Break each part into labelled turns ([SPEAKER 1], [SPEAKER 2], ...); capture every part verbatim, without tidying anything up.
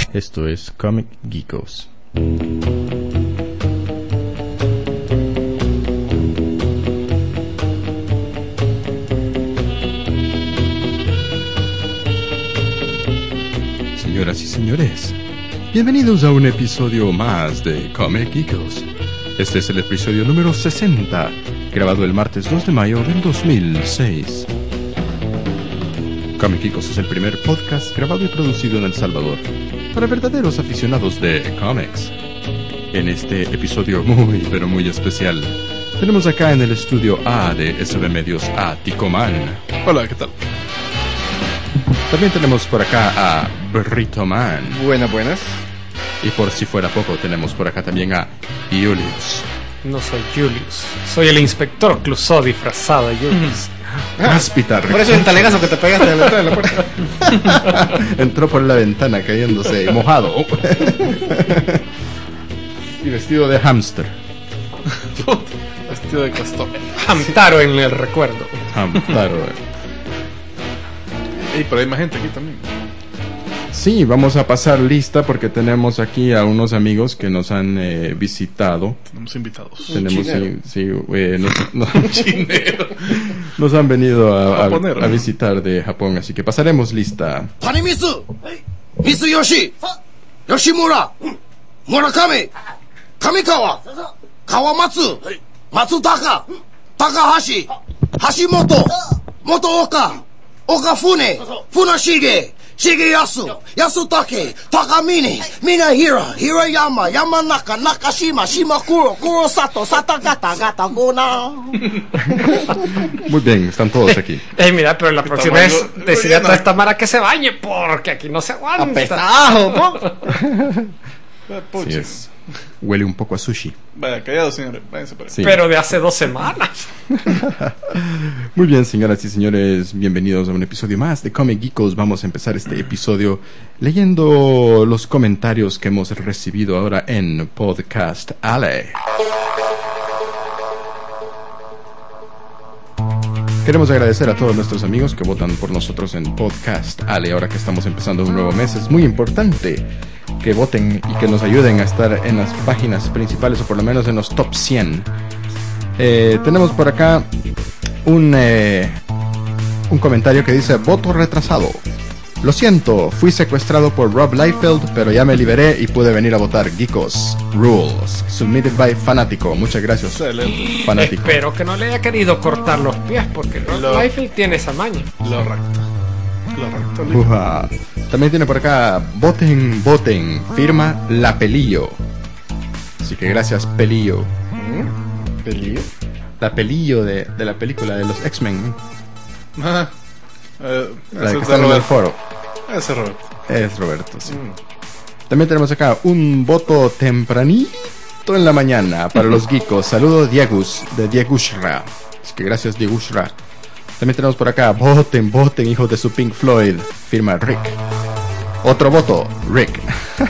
[SPEAKER 1] Esto es Comic Geekos. Señoras y señores, bienvenidos a un episodio más de Comic Geekos. Este es el episodio número sesenta, grabado el martes dos de mayo del dos mil seis. Comic Geekos es el primer podcast grabado y producido en El Salvador para verdaderos aficionados de cómics. En este episodio muy pero muy especial, tenemos acá en el estudio A de S B Medios a Ticoman.
[SPEAKER 2] Hola, ¿qué tal?
[SPEAKER 1] También tenemos por acá a Burrito Man.
[SPEAKER 2] Buenas, buenas.
[SPEAKER 1] Y por si fuera poco, tenemos por acá también a Julius.
[SPEAKER 3] No soy Julius, soy el inspector Clouseau disfrazado de Julius.
[SPEAKER 1] Cáspita.
[SPEAKER 2] Por eso es el talegazo que te pegaste de la entrada de la puerta.
[SPEAKER 1] Entró por la ventana cayéndose mojado. Y vestido de hámster.
[SPEAKER 2] Vestido de castor.
[SPEAKER 3] Hamtaro en el recuerdo.
[SPEAKER 1] Hamtaro.
[SPEAKER 2] Y pero hay más gente aquí también.
[SPEAKER 1] Sí, vamos a pasar lista porque tenemos aquí a unos amigos que nos han eh, visitado.
[SPEAKER 2] Tenemos invitados.
[SPEAKER 1] Tenemos, sí, sí eh, nos, nos,
[SPEAKER 2] Chinero.
[SPEAKER 1] nos han venido a, a,
[SPEAKER 2] Japonero,
[SPEAKER 1] a
[SPEAKER 2] ¿no?
[SPEAKER 1] visitar de Japón, así que pasaremos lista.
[SPEAKER 4] Tanimizu, Mitsuyoshi, Yoshimura, Murakami, Kamikawa, Kawamatsu, Matsutaka, Takahashi, Hashimoto, Motooka, Okafune, Funashige, Shigeyasu, Yasutake, Takamine, Minahira, Hirayama, Yamanaka, Nakashima, Shimakuro, Kurosato, Satagata, Gata, Gona.
[SPEAKER 1] Muy bien, están todos aquí.
[SPEAKER 3] Ey, mira, pero la próxima vez
[SPEAKER 2] tamaño-
[SPEAKER 3] decirle a toda
[SPEAKER 2] no.
[SPEAKER 3] esta mara que se bañe porque aquí no se aguanta.
[SPEAKER 2] Apestado, po.
[SPEAKER 1] Así es. Huele un poco a sushi.
[SPEAKER 2] Vaya, callados, señores. Váyanse para
[SPEAKER 1] Sí.
[SPEAKER 3] Pero de hace dos semanas.
[SPEAKER 1] Muy bien, señoras y señores, bienvenidos a un episodio más de Comic Geekos. Vamos a empezar este episodio leyendo los comentarios que hemos recibido ahora en Podcast Alley. Queremos agradecer a todos nuestros amigos que votan por nosotros en Podcast Alley. Ahora que estamos empezando un nuevo mes, es muy importante que voten y que nos ayuden a estar en las páginas principales o por lo menos en los top cien. Eh, tenemos por acá un, eh, un comentario que dice: voto retrasado. Lo siento, fui secuestrado por Rob Liefeld, pero ya me liberé y pude venir a votar. Geekos Rules. Submitted by Fanático. Muchas gracias,
[SPEAKER 2] Excelente.
[SPEAKER 1] Fanático.
[SPEAKER 3] Espero que no le haya querido cortar los pies porque Rob
[SPEAKER 2] Lo-
[SPEAKER 3] Liefeld tiene esa maña.
[SPEAKER 2] Lo recto. Lo recto.
[SPEAKER 1] Uja. También tiene por acá: voten, voten. Firma La Pelillo. Así que gracias, Pelillo.
[SPEAKER 2] ¿Pelillo?
[SPEAKER 1] La Pelillo de, de la película de los X-Men.
[SPEAKER 2] Ajá. Eh,
[SPEAKER 1] La
[SPEAKER 2] ese
[SPEAKER 1] que
[SPEAKER 2] es
[SPEAKER 1] está en el
[SPEAKER 2] Roberto.
[SPEAKER 1] foro.
[SPEAKER 2] Ese es Roberto.
[SPEAKER 1] Es Roberto, sí. También tenemos acá un voto tempranito en la mañana para los geekos. Saludos, Diegus, de Diegushra. Así que gracias, Diegushra. También tenemos por acá: voten, voten, hijos de su Pink Floyd. Firma Rick. Otro voto, Rick.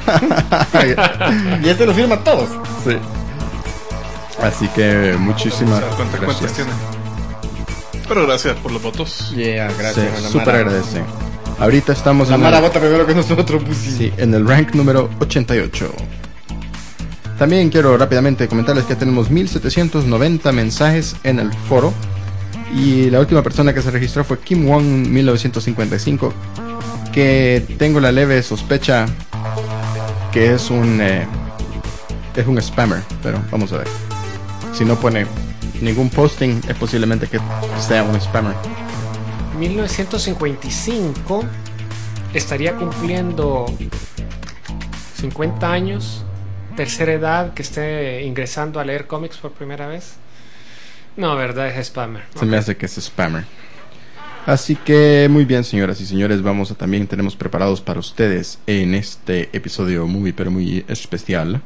[SPEAKER 2] Y este lo firma todos.
[SPEAKER 1] Sí. Así que muchísimas
[SPEAKER 2] O sea, ¿cuántas cuentas
[SPEAKER 1] gracias.
[SPEAKER 2] tiene? Pero gracias por los votos.
[SPEAKER 5] Yeah,
[SPEAKER 1] Sí,
[SPEAKER 5] gracias a la
[SPEAKER 1] súper
[SPEAKER 5] Mara.
[SPEAKER 1] agradece. Ahorita estamos
[SPEAKER 5] La
[SPEAKER 1] en
[SPEAKER 5] Mara
[SPEAKER 1] el,
[SPEAKER 5] vota primero que nosotros, pues sí.
[SPEAKER 1] sí, en el rank número ochenta y ocho. También quiero rápidamente comentarles que tenemos mil setecientos noventa mensajes en el foro. Y la última persona que se registró fue Kim Wong mil novecientos cincuenta y cinco, que tengo la leve sospecha que es un eh, es un spammer, pero vamos a ver. Si no pone ningún posting, es posiblemente que sea un spammer.
[SPEAKER 3] mil novecientos cincuenta y cinco estaría cumpliendo cincuenta años, tercera edad, que esté ingresando a leer cómics por primera vez. No, verdad, es spammer.
[SPEAKER 1] Se me hace que es spammer. Así que muy bien, señoras y señores, vamos a también tenemos preparados para ustedes en este episodio muy pero muy especial.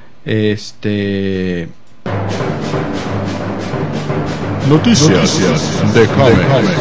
[SPEAKER 1] Este Noticias de cómics.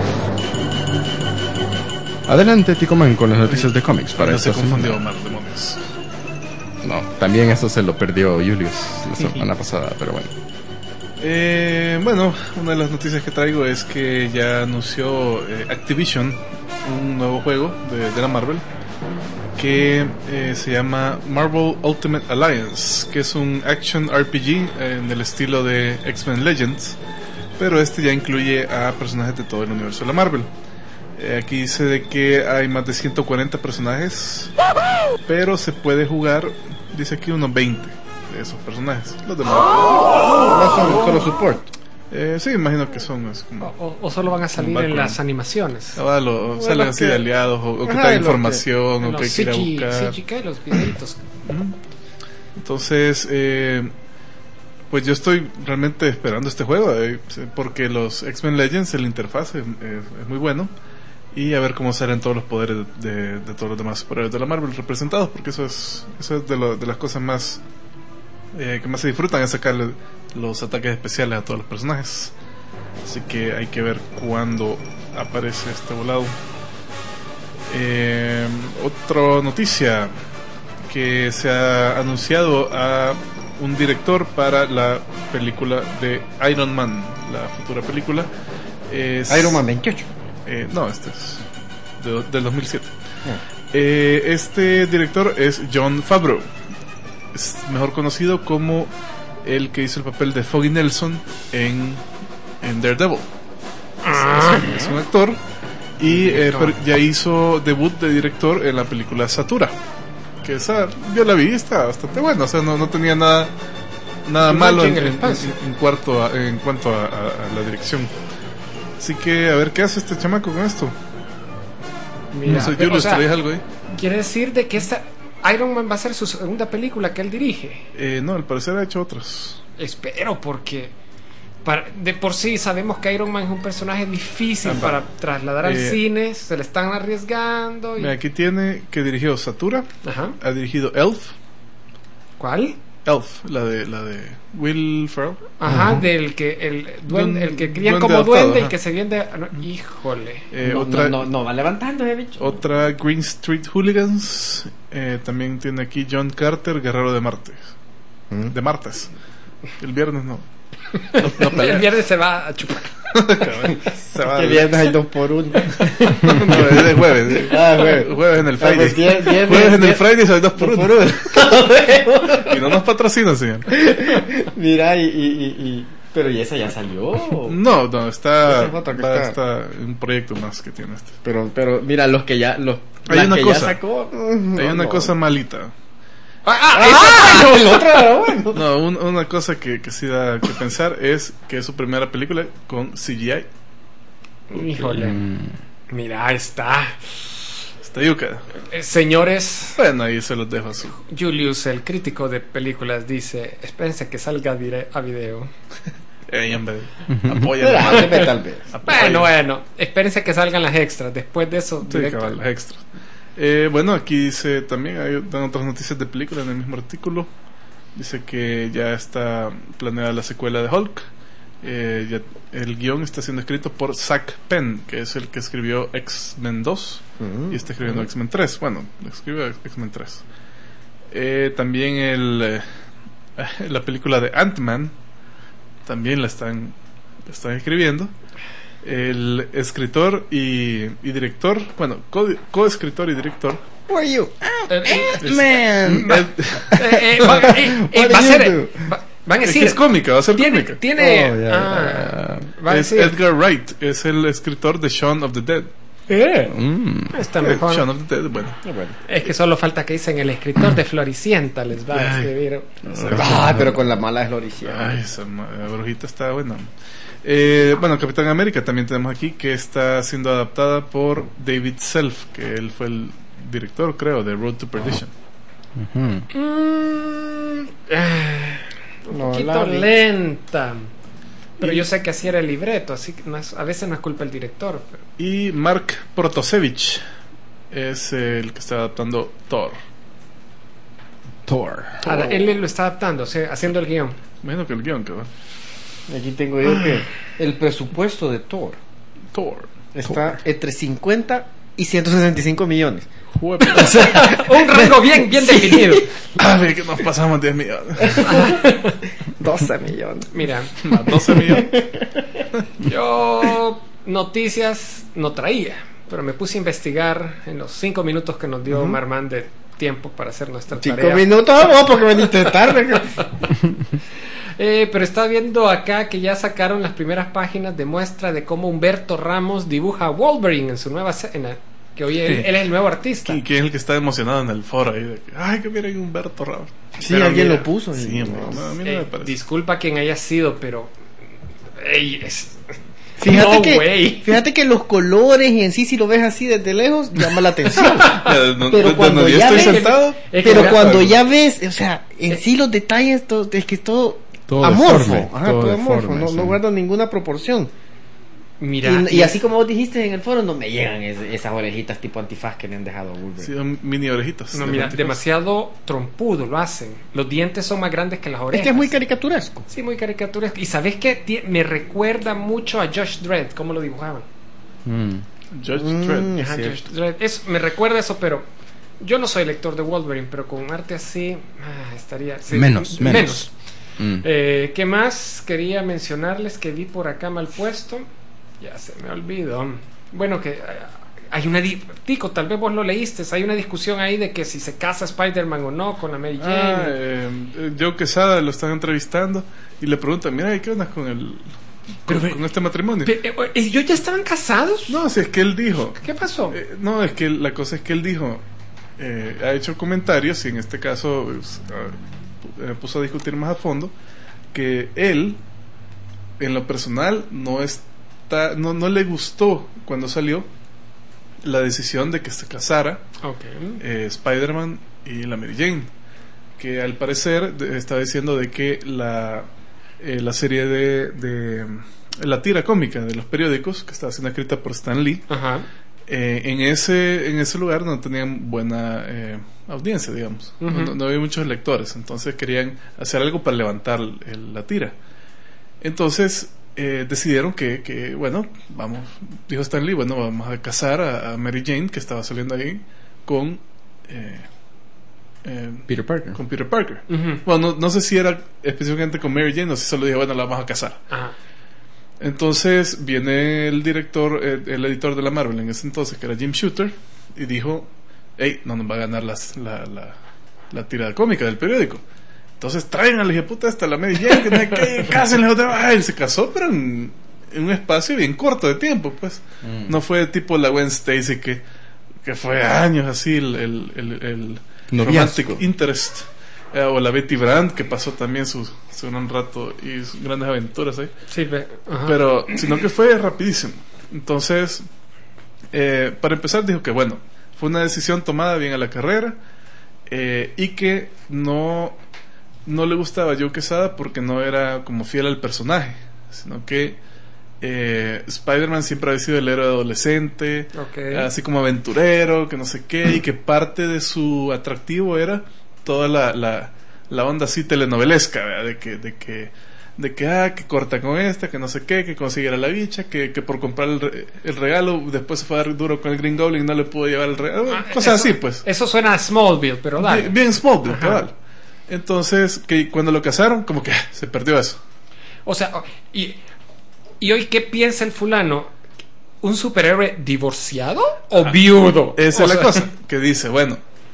[SPEAKER 1] Adelante, Ticoman, con las noticias de cómics para
[SPEAKER 2] No se
[SPEAKER 1] esta
[SPEAKER 2] confundió,
[SPEAKER 1] semana.
[SPEAKER 2] Omar, demonios.
[SPEAKER 1] No, también eso se lo perdió Julius la semana pasada, pero bueno.
[SPEAKER 2] Eh, bueno, una de las noticias que traigo es que ya anunció eh, Activision un nuevo juego de, de la Marvel que eh, se llama Marvel Ultimate Alliance, que es un action R P G eh, en el estilo de X-Men Legends, pero este ya incluye a personajes de todo el universo de la Marvel. Eh, aquí dice de que hay más de ciento cuarenta personajes, pero se puede jugar, dice aquí, unos veinte de esos personajes. Los demás
[SPEAKER 1] No son solo support.
[SPEAKER 2] eh, sí, imagino que son es como,
[SPEAKER 3] O, o solo van a salir en
[SPEAKER 2] background.
[SPEAKER 3] las animaciones.
[SPEAKER 2] ah, lo-
[SPEAKER 1] Bueno,
[SPEAKER 2] salen así
[SPEAKER 1] que-
[SPEAKER 2] de aliados, o, o que
[SPEAKER 1] Ajá,
[SPEAKER 2] trae
[SPEAKER 1] lo que-
[SPEAKER 2] información,
[SPEAKER 3] En
[SPEAKER 2] o
[SPEAKER 3] los
[SPEAKER 2] que hay que ir a
[SPEAKER 3] C G,
[SPEAKER 2] buscar.
[SPEAKER 3] C G K, los videitos.
[SPEAKER 2] Ujú. Entonces, eh, pues yo estoy realmente esperando este juego, eh, porque los X-Men Legends, el interfaz es, es muy bueno, y a ver cómo salen todos los poderes de, de- de todos los demás superhéroes de la Marvel representados, porque eso es eso es de, lo- de las cosas más eh, que más se disfrutan, es sacarle los ataques especiales a todos los personajes. Así que hay que ver cuándo aparece este volado. Eh, otra noticia, que se ha anunciado a un director para la película de Iron Man, la futura película. Es,
[SPEAKER 1] Iron Man veintiocho.
[SPEAKER 2] eh, no, este es de- del dos mil siete.
[SPEAKER 1] Ah.
[SPEAKER 2] Eh, este director es Jon Favreau. Es mejor conocido como el que hizo el papel de Foggy Nelson en, en Daredevil. Es, es- es un actor. Y eh, pero ya hizo debut de director en la película Satura. Que esa yo la vi, está bastante buena. O sea, no, no tenía nada nada
[SPEAKER 3] Igual
[SPEAKER 2] malo
[SPEAKER 3] que
[SPEAKER 2] en,
[SPEAKER 3] en el
[SPEAKER 2] en-
[SPEAKER 3] espacio.
[SPEAKER 2] en- en cuarto a- en cuanto a, a- a la dirección. Así que a ver qué hace este chamaco con esto.
[SPEAKER 3] Mira,
[SPEAKER 2] no sé,
[SPEAKER 3] pero,
[SPEAKER 2] Julius,
[SPEAKER 3] o sea,
[SPEAKER 2] ¿traes algo ahí?
[SPEAKER 3] quiere decir de que esta Iron Man va a ser su segunda película que él dirige.
[SPEAKER 2] Eh, no, al parecer ha hecho otras.
[SPEAKER 3] Espero, porque para, de por sí sabemos que Iron Man es un personaje difícil
[SPEAKER 2] Ah,
[SPEAKER 3] para trasladar al
[SPEAKER 2] eh,
[SPEAKER 3] cine, se le están arriesgando. Y...
[SPEAKER 2] Mira, aquí tiene que dirigió Satura,
[SPEAKER 3] Ajá.
[SPEAKER 2] ha dirigido Elf,
[SPEAKER 3] ¿Cuál?
[SPEAKER 2] Elf, la de la de Will Ferrell.
[SPEAKER 3] Ajá, del que el duende,
[SPEAKER 2] Duen-
[SPEAKER 3] el que crían
[SPEAKER 2] duende
[SPEAKER 3] como
[SPEAKER 2] adoptado,
[SPEAKER 3] duende y
[SPEAKER 2] ajá.
[SPEAKER 3] que se viene. No, híjole.
[SPEAKER 2] Eh,
[SPEAKER 1] no,
[SPEAKER 2] otra,
[SPEAKER 1] no, no, no va levantando ese bicho.
[SPEAKER 2] otra Green Street Hooligans. Eh, también tiene aquí John Carter, Guerrero de Marte.
[SPEAKER 1] ¿Mm?
[SPEAKER 2] De martes. El viernes no. No, no pelea.
[SPEAKER 3] El viernes se va a chupar.
[SPEAKER 2] Cabrón, se va
[SPEAKER 1] Que
[SPEAKER 2] de-
[SPEAKER 1] viernes hay dos por uno.
[SPEAKER 2] no, es de jueves. eh.
[SPEAKER 1] Ah, jueves.
[SPEAKER 2] Jueves en el
[SPEAKER 1] Ah,
[SPEAKER 2] Friday.
[SPEAKER 1] pues, vier- viernes-
[SPEAKER 2] Jueves en el
[SPEAKER 1] vier-
[SPEAKER 2] Friday hay dos por
[SPEAKER 1] Dos
[SPEAKER 2] uno.
[SPEAKER 1] por uno.
[SPEAKER 2] Y no nos patrocinan, señor.
[SPEAKER 1] Mira, y, y, y, y- pero ¿y esa ya salió?
[SPEAKER 2] No, no, está,
[SPEAKER 1] Esa es otra que
[SPEAKER 2] va-
[SPEAKER 1] está-
[SPEAKER 2] está un proyecto más que tiene este.
[SPEAKER 1] Pero, pero mira, los que ya, los
[SPEAKER 2] Hay
[SPEAKER 1] las
[SPEAKER 2] una
[SPEAKER 1] que
[SPEAKER 2] cosa.
[SPEAKER 1] ya sacó.
[SPEAKER 2] Hay una cosa malita.
[SPEAKER 3] Ah, ah,
[SPEAKER 1] Ah, el otro era bueno.
[SPEAKER 2] No, un- una cosa que, que sí da que pensar es que es su primera película con C G I.
[SPEAKER 3] híjole. Mira, ahí está.
[SPEAKER 2] Está yuca.
[SPEAKER 3] Eh, señores,
[SPEAKER 2] Bueno, ahí se los dejo así.
[SPEAKER 3] Julius, el crítico de películas, dice: espérense que salga dire- a video.
[SPEAKER 2] Eh, hombre, apoya.
[SPEAKER 1] Espérate, tal vez.
[SPEAKER 3] Bueno, bueno, espérense que salgan las extras. Después de eso,
[SPEAKER 2] Sí,
[SPEAKER 3] directo.
[SPEAKER 2] cabal, las extras. Eh, bueno, aquí dice también, hay dan otras noticias de película en el mismo artículo. Dice que ya está planeada la secuela de Hulk. Eh, ya, el guión está siendo escrito por Zack Penn, que es el que escribió X-Men dos y está escribiendo X-Men tres. Bueno, escribió X-Men tres. Eh, también el, eh, la película de Ant-Man también la están, la están escribiendo. El escritor y, y director, bueno, co- coescritor y director.
[SPEAKER 1] Who are you?
[SPEAKER 3] Eh, eh,
[SPEAKER 2] es-
[SPEAKER 1] Man.
[SPEAKER 2] Ed-
[SPEAKER 3] eh, eh, va, eh, eh,
[SPEAKER 1] What
[SPEAKER 3] va a
[SPEAKER 1] do
[SPEAKER 3] ser.
[SPEAKER 1] you do?
[SPEAKER 3] va- van a
[SPEAKER 2] es que
[SPEAKER 3] decir.
[SPEAKER 2] es cómica, va a ser
[SPEAKER 3] Tiene.
[SPEAKER 2] cómica.
[SPEAKER 3] tiene
[SPEAKER 1] Oh, ya,
[SPEAKER 3] ah, va a
[SPEAKER 2] Es
[SPEAKER 3] decir.
[SPEAKER 2] Edgar Wright, es el escritor de Shaun of the Dead.
[SPEAKER 3] Eh,
[SPEAKER 1] Mm.
[SPEAKER 3] está
[SPEAKER 2] Eh,
[SPEAKER 3] mejor.
[SPEAKER 2] Shaun of the Dead, bueno.
[SPEAKER 1] Bueno.
[SPEAKER 3] Es que solo falta que dicen el escritor de Floricienta les va a
[SPEAKER 2] Ay.
[SPEAKER 3] escribir.
[SPEAKER 1] Ah, pero con la mala es Loricia.
[SPEAKER 2] Ay, esa ma- la brujita está buena. Eh, bueno, Capitán América también tenemos aquí, que está siendo adaptada por David Self, que él fue el director, creo, de Road to Perdition.
[SPEAKER 1] Ujú.
[SPEAKER 3] Mm, ah, un
[SPEAKER 1] No,
[SPEAKER 3] poquito
[SPEAKER 1] la vi.
[SPEAKER 3] lenta. Pero
[SPEAKER 2] Y-
[SPEAKER 3] yo sé que así era el libreto, así que no es- a veces no es culpa del director. pero-
[SPEAKER 2] Y Mark Protosevich es el que está adaptando Thor.
[SPEAKER 1] Thor.
[SPEAKER 3] Ahora, él lo está adaptando, o sea, haciendo el guión.
[SPEAKER 2] Imagino que el guión, cabrón.
[SPEAKER 1] Aquí tengo yo que el presupuesto de Thor
[SPEAKER 2] Thor.
[SPEAKER 1] está entre cincuenta y ciento sesenta y cinco millones.
[SPEAKER 2] Juepe.
[SPEAKER 3] Un rango bien, bien definido.
[SPEAKER 2] A ver, que nos pasamos diez millones.
[SPEAKER 1] doce millones.
[SPEAKER 3] Mira,
[SPEAKER 2] Más doce millones.
[SPEAKER 3] yo noticias no traía. pero me puse a investigar en los cinco minutos que nos dio uh-huh. Marman de tiempo para hacer nuestra
[SPEAKER 5] cinco
[SPEAKER 3] tarea.
[SPEAKER 5] Cinco minutos, oh, porque veniste tarde.
[SPEAKER 3] eh, pero está viendo acá que ya sacaron las primeras páginas de muestra de cómo Humberto Ramos dibuja a Wolverine en su nueva escena. Que hoy él,
[SPEAKER 2] sí.
[SPEAKER 3] él es el nuevo artista.
[SPEAKER 2] Y que es el que está emocionado en el foro ahí de que, ay, que miren Humberto Ramos.
[SPEAKER 5] Sí,
[SPEAKER 2] pero
[SPEAKER 5] alguien
[SPEAKER 2] mira,
[SPEAKER 5] lo puso.
[SPEAKER 2] Sí,
[SPEAKER 5] y,
[SPEAKER 2] no, no, a mí no
[SPEAKER 3] eh,
[SPEAKER 2] me parece.
[SPEAKER 3] Disculpa quien haya sido, pero ey, es...
[SPEAKER 5] Fíjate,
[SPEAKER 3] no,
[SPEAKER 5] que,
[SPEAKER 3] güey.
[SPEAKER 5] fíjate que los colores y en sí, si lo ves así desde lejos, llama la atención.
[SPEAKER 2] Ya, no,
[SPEAKER 5] pero
[SPEAKER 2] no,
[SPEAKER 5] cuando
[SPEAKER 2] no, yo
[SPEAKER 5] ya
[SPEAKER 2] estoy
[SPEAKER 5] ves,
[SPEAKER 2] sentado.
[SPEAKER 3] es
[SPEAKER 5] pero
[SPEAKER 3] que
[SPEAKER 5] cuando
[SPEAKER 3] ya,
[SPEAKER 5] ya ves, o sea, en sí los detalles, todo, es que es todo,
[SPEAKER 1] todo
[SPEAKER 5] amorfo.
[SPEAKER 1] deforme,
[SPEAKER 5] Ajá,
[SPEAKER 1] todo
[SPEAKER 5] todo amorfo,
[SPEAKER 1] deforme,
[SPEAKER 5] no,
[SPEAKER 1] sí.
[SPEAKER 5] no guarda ninguna proporción.
[SPEAKER 3] Mira,
[SPEAKER 5] Y, y así como vos dijiste en el foro, no me llegan es, esas orejitas tipo antifaz que le han dejado a Wolverine.
[SPEAKER 2] Sí, son mini orejitas.
[SPEAKER 3] no,
[SPEAKER 2] de
[SPEAKER 3] mira,
[SPEAKER 2] antifaz.
[SPEAKER 3] demasiado trompudo lo hacen. Los dientes son más grandes que las orejas.
[SPEAKER 5] Es que es muy caricaturesco.
[SPEAKER 3] Sí, muy caricaturesco. Y ¿sabes qué? Tie- Me recuerda mucho a Josh Dredd, cómo lo dibujaban.
[SPEAKER 1] Mm.
[SPEAKER 2] Judge
[SPEAKER 5] Mm,
[SPEAKER 2] Dredd.
[SPEAKER 5] es
[SPEAKER 3] Ajá,
[SPEAKER 5] cierto.
[SPEAKER 3] Josh Dredd. Es, me recuerda eso, pero yo no soy lector de Wolverine, pero con arte así ah, estaría... sí,
[SPEAKER 1] Menos, menos.
[SPEAKER 3] menos.
[SPEAKER 1] Mm.
[SPEAKER 3] Eh, ¿Qué más quería mencionarles que vi por acá mal puesto? Ya se me olvidó. Bueno, que eh, hay una... Di- Tico, tal vez vos lo leíste. Hay una discusión ahí de que si se casa Spider-Man o no con la Mary Jane.
[SPEAKER 2] Ah, eh, Joe Quesada lo están entrevistando y le preguntan, mira, ¿y qué onda con el con,
[SPEAKER 3] Pero,
[SPEAKER 2] con este matrimonio?
[SPEAKER 3] Pe- eh, ¿Ellos ya estaban casados?
[SPEAKER 2] No, si es que él dijo.
[SPEAKER 3] ¿Qué pasó?
[SPEAKER 2] Eh, no, es que la cosa es que él dijo, eh, ha hecho comentarios y en este caso pues, uh, puso a discutir más a fondo que él, en lo personal, no está, no, no le gustó cuando salió la decisión de que se casara
[SPEAKER 3] Ok.
[SPEAKER 2] eh, Spider-Man y la Mary Jane, que al parecer de, estaba diciendo de que la eh, la serie de, de la tira cómica de los periódicos que estaba siendo escrita por Stan Lee,
[SPEAKER 3] Ajá.
[SPEAKER 2] eh, en ese en ese lugar no tenían buena eh, audiencia, digamos.
[SPEAKER 3] Uh-huh.
[SPEAKER 2] no, no había muchos lectores, entonces querían hacer algo para levantar el, la tira. Entonces eh, decidieron que, que, bueno, vamos, dijo Stan Lee, bueno, vamos a casar a, a Mary Jane, que estaba saliendo ahí, con eh, eh,
[SPEAKER 1] Peter Parker.
[SPEAKER 2] con Peter Parker.
[SPEAKER 3] Uh-huh.
[SPEAKER 2] Bueno, no, no sé si era específicamente con Mary Jane o si solo dijo, bueno, la vamos a casar.
[SPEAKER 3] Ajá.
[SPEAKER 2] Entonces viene el director, eh, el editor de la Marvel en ese entonces, que era Jim Shooter, y dijo, hey, no nos va a ganar las, la, la, la tirada cómica del periódico. Entonces traigan a la hija puta esta, la Mary Jane, que no hay que, cásenle otra vez. Ah, él se casó, pero en, en un espacio bien corto de tiempo, pues.
[SPEAKER 1] Mm.
[SPEAKER 2] No fue tipo la Gwen Stacy que, que fue años así el, el, el, el
[SPEAKER 1] Noviazgo.
[SPEAKER 2] romantic interest. Eh, o la Betty Brant, que pasó también su, su gran rato y sus grandes aventuras ahí.
[SPEAKER 3] Sí, pe- ajá.
[SPEAKER 2] Pero, sino que fue rapidísimo. Entonces, eh, para empezar, dijo que bueno, fue una decisión tomada bien a la carrera, eh, y que no, no le gustaba a Joe Quesada porque no era como fiel al personaje, sino que eh, Spider-Man siempre había sido el héroe adolescente,
[SPEAKER 3] Ok.
[SPEAKER 2] así como aventurero, que no sé qué, y que parte de su atractivo era toda la, la, la onda así telenovelesca, ¿verdad? de que de que de que ah que corta con esta, que no sé qué, que consiguiera la bicha, que, que por comprar el, re- el regalo después se fue a dar duro con el Green Goblin, no le pudo llevar el regalo,
[SPEAKER 3] Ah,
[SPEAKER 2] cosas
[SPEAKER 3] eso-
[SPEAKER 2] así, pues.
[SPEAKER 3] Eso suena a Smallville, pero dale.
[SPEAKER 2] Bien, bien Smallville,
[SPEAKER 3] Ajá.
[SPEAKER 2] cabal. Entonces, que cuando lo casaron, como que ah, se perdió eso.
[SPEAKER 3] O sea, oh, y, y hoy, ¿qué piensa el fulano? ¿Un superhéroe divorciado o viudo?
[SPEAKER 2] Esa
[SPEAKER 3] O
[SPEAKER 2] es la
[SPEAKER 3] sea,
[SPEAKER 2] cosa, que dice, bueno,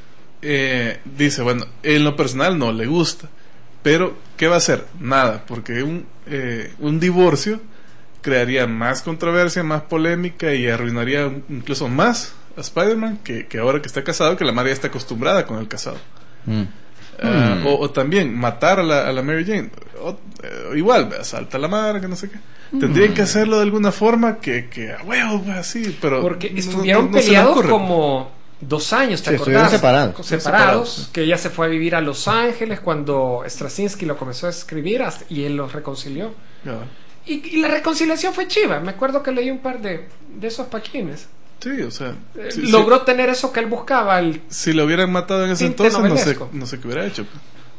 [SPEAKER 2] eh, dice, bueno, en lo personal no le gusta, pero ¿qué va a hacer? Nada, porque un, eh, un divorcio crearía más controversia, más polémica y arruinaría incluso más a Spider-Man que, que ahora que está casado, que la madre ya está acostumbrada con el casado.
[SPEAKER 1] Mm.
[SPEAKER 2] Ah,
[SPEAKER 1] Mm.
[SPEAKER 2] o, o también matar a la, a la Mary Jane. O, eh, igual, asalta a la madre, que no sé qué. Tendrían que hacerlo de alguna forma que, que a huevo, pues, así, pero
[SPEAKER 3] Porque
[SPEAKER 2] no-
[SPEAKER 3] estuvieron
[SPEAKER 2] no- no se le
[SPEAKER 3] peleados
[SPEAKER 2] ocurre.
[SPEAKER 3] como dos años, ¿te
[SPEAKER 5] Sí, estuvieron
[SPEAKER 3] acordás?
[SPEAKER 5] separados.
[SPEAKER 3] Separados,
[SPEAKER 2] Separados.
[SPEAKER 3] que ella se fue a vivir a Los Ángeles cuando Straczynski lo comenzó a escribir hasta- y él los reconcilió.
[SPEAKER 2] Ya.
[SPEAKER 3] Y, y la reconciliación fue chiva. Me acuerdo que leí un par de, de esos paquines.
[SPEAKER 2] Sí, o sea,
[SPEAKER 3] Eh,
[SPEAKER 2] sí,
[SPEAKER 3] logró tener eso que él buscaba. El,
[SPEAKER 2] si, si lo hubieran matado en ese
[SPEAKER 3] Tinte
[SPEAKER 2] entonces, no sé,
[SPEAKER 3] novelesco.
[SPEAKER 2] no sé qué hubiera hecho.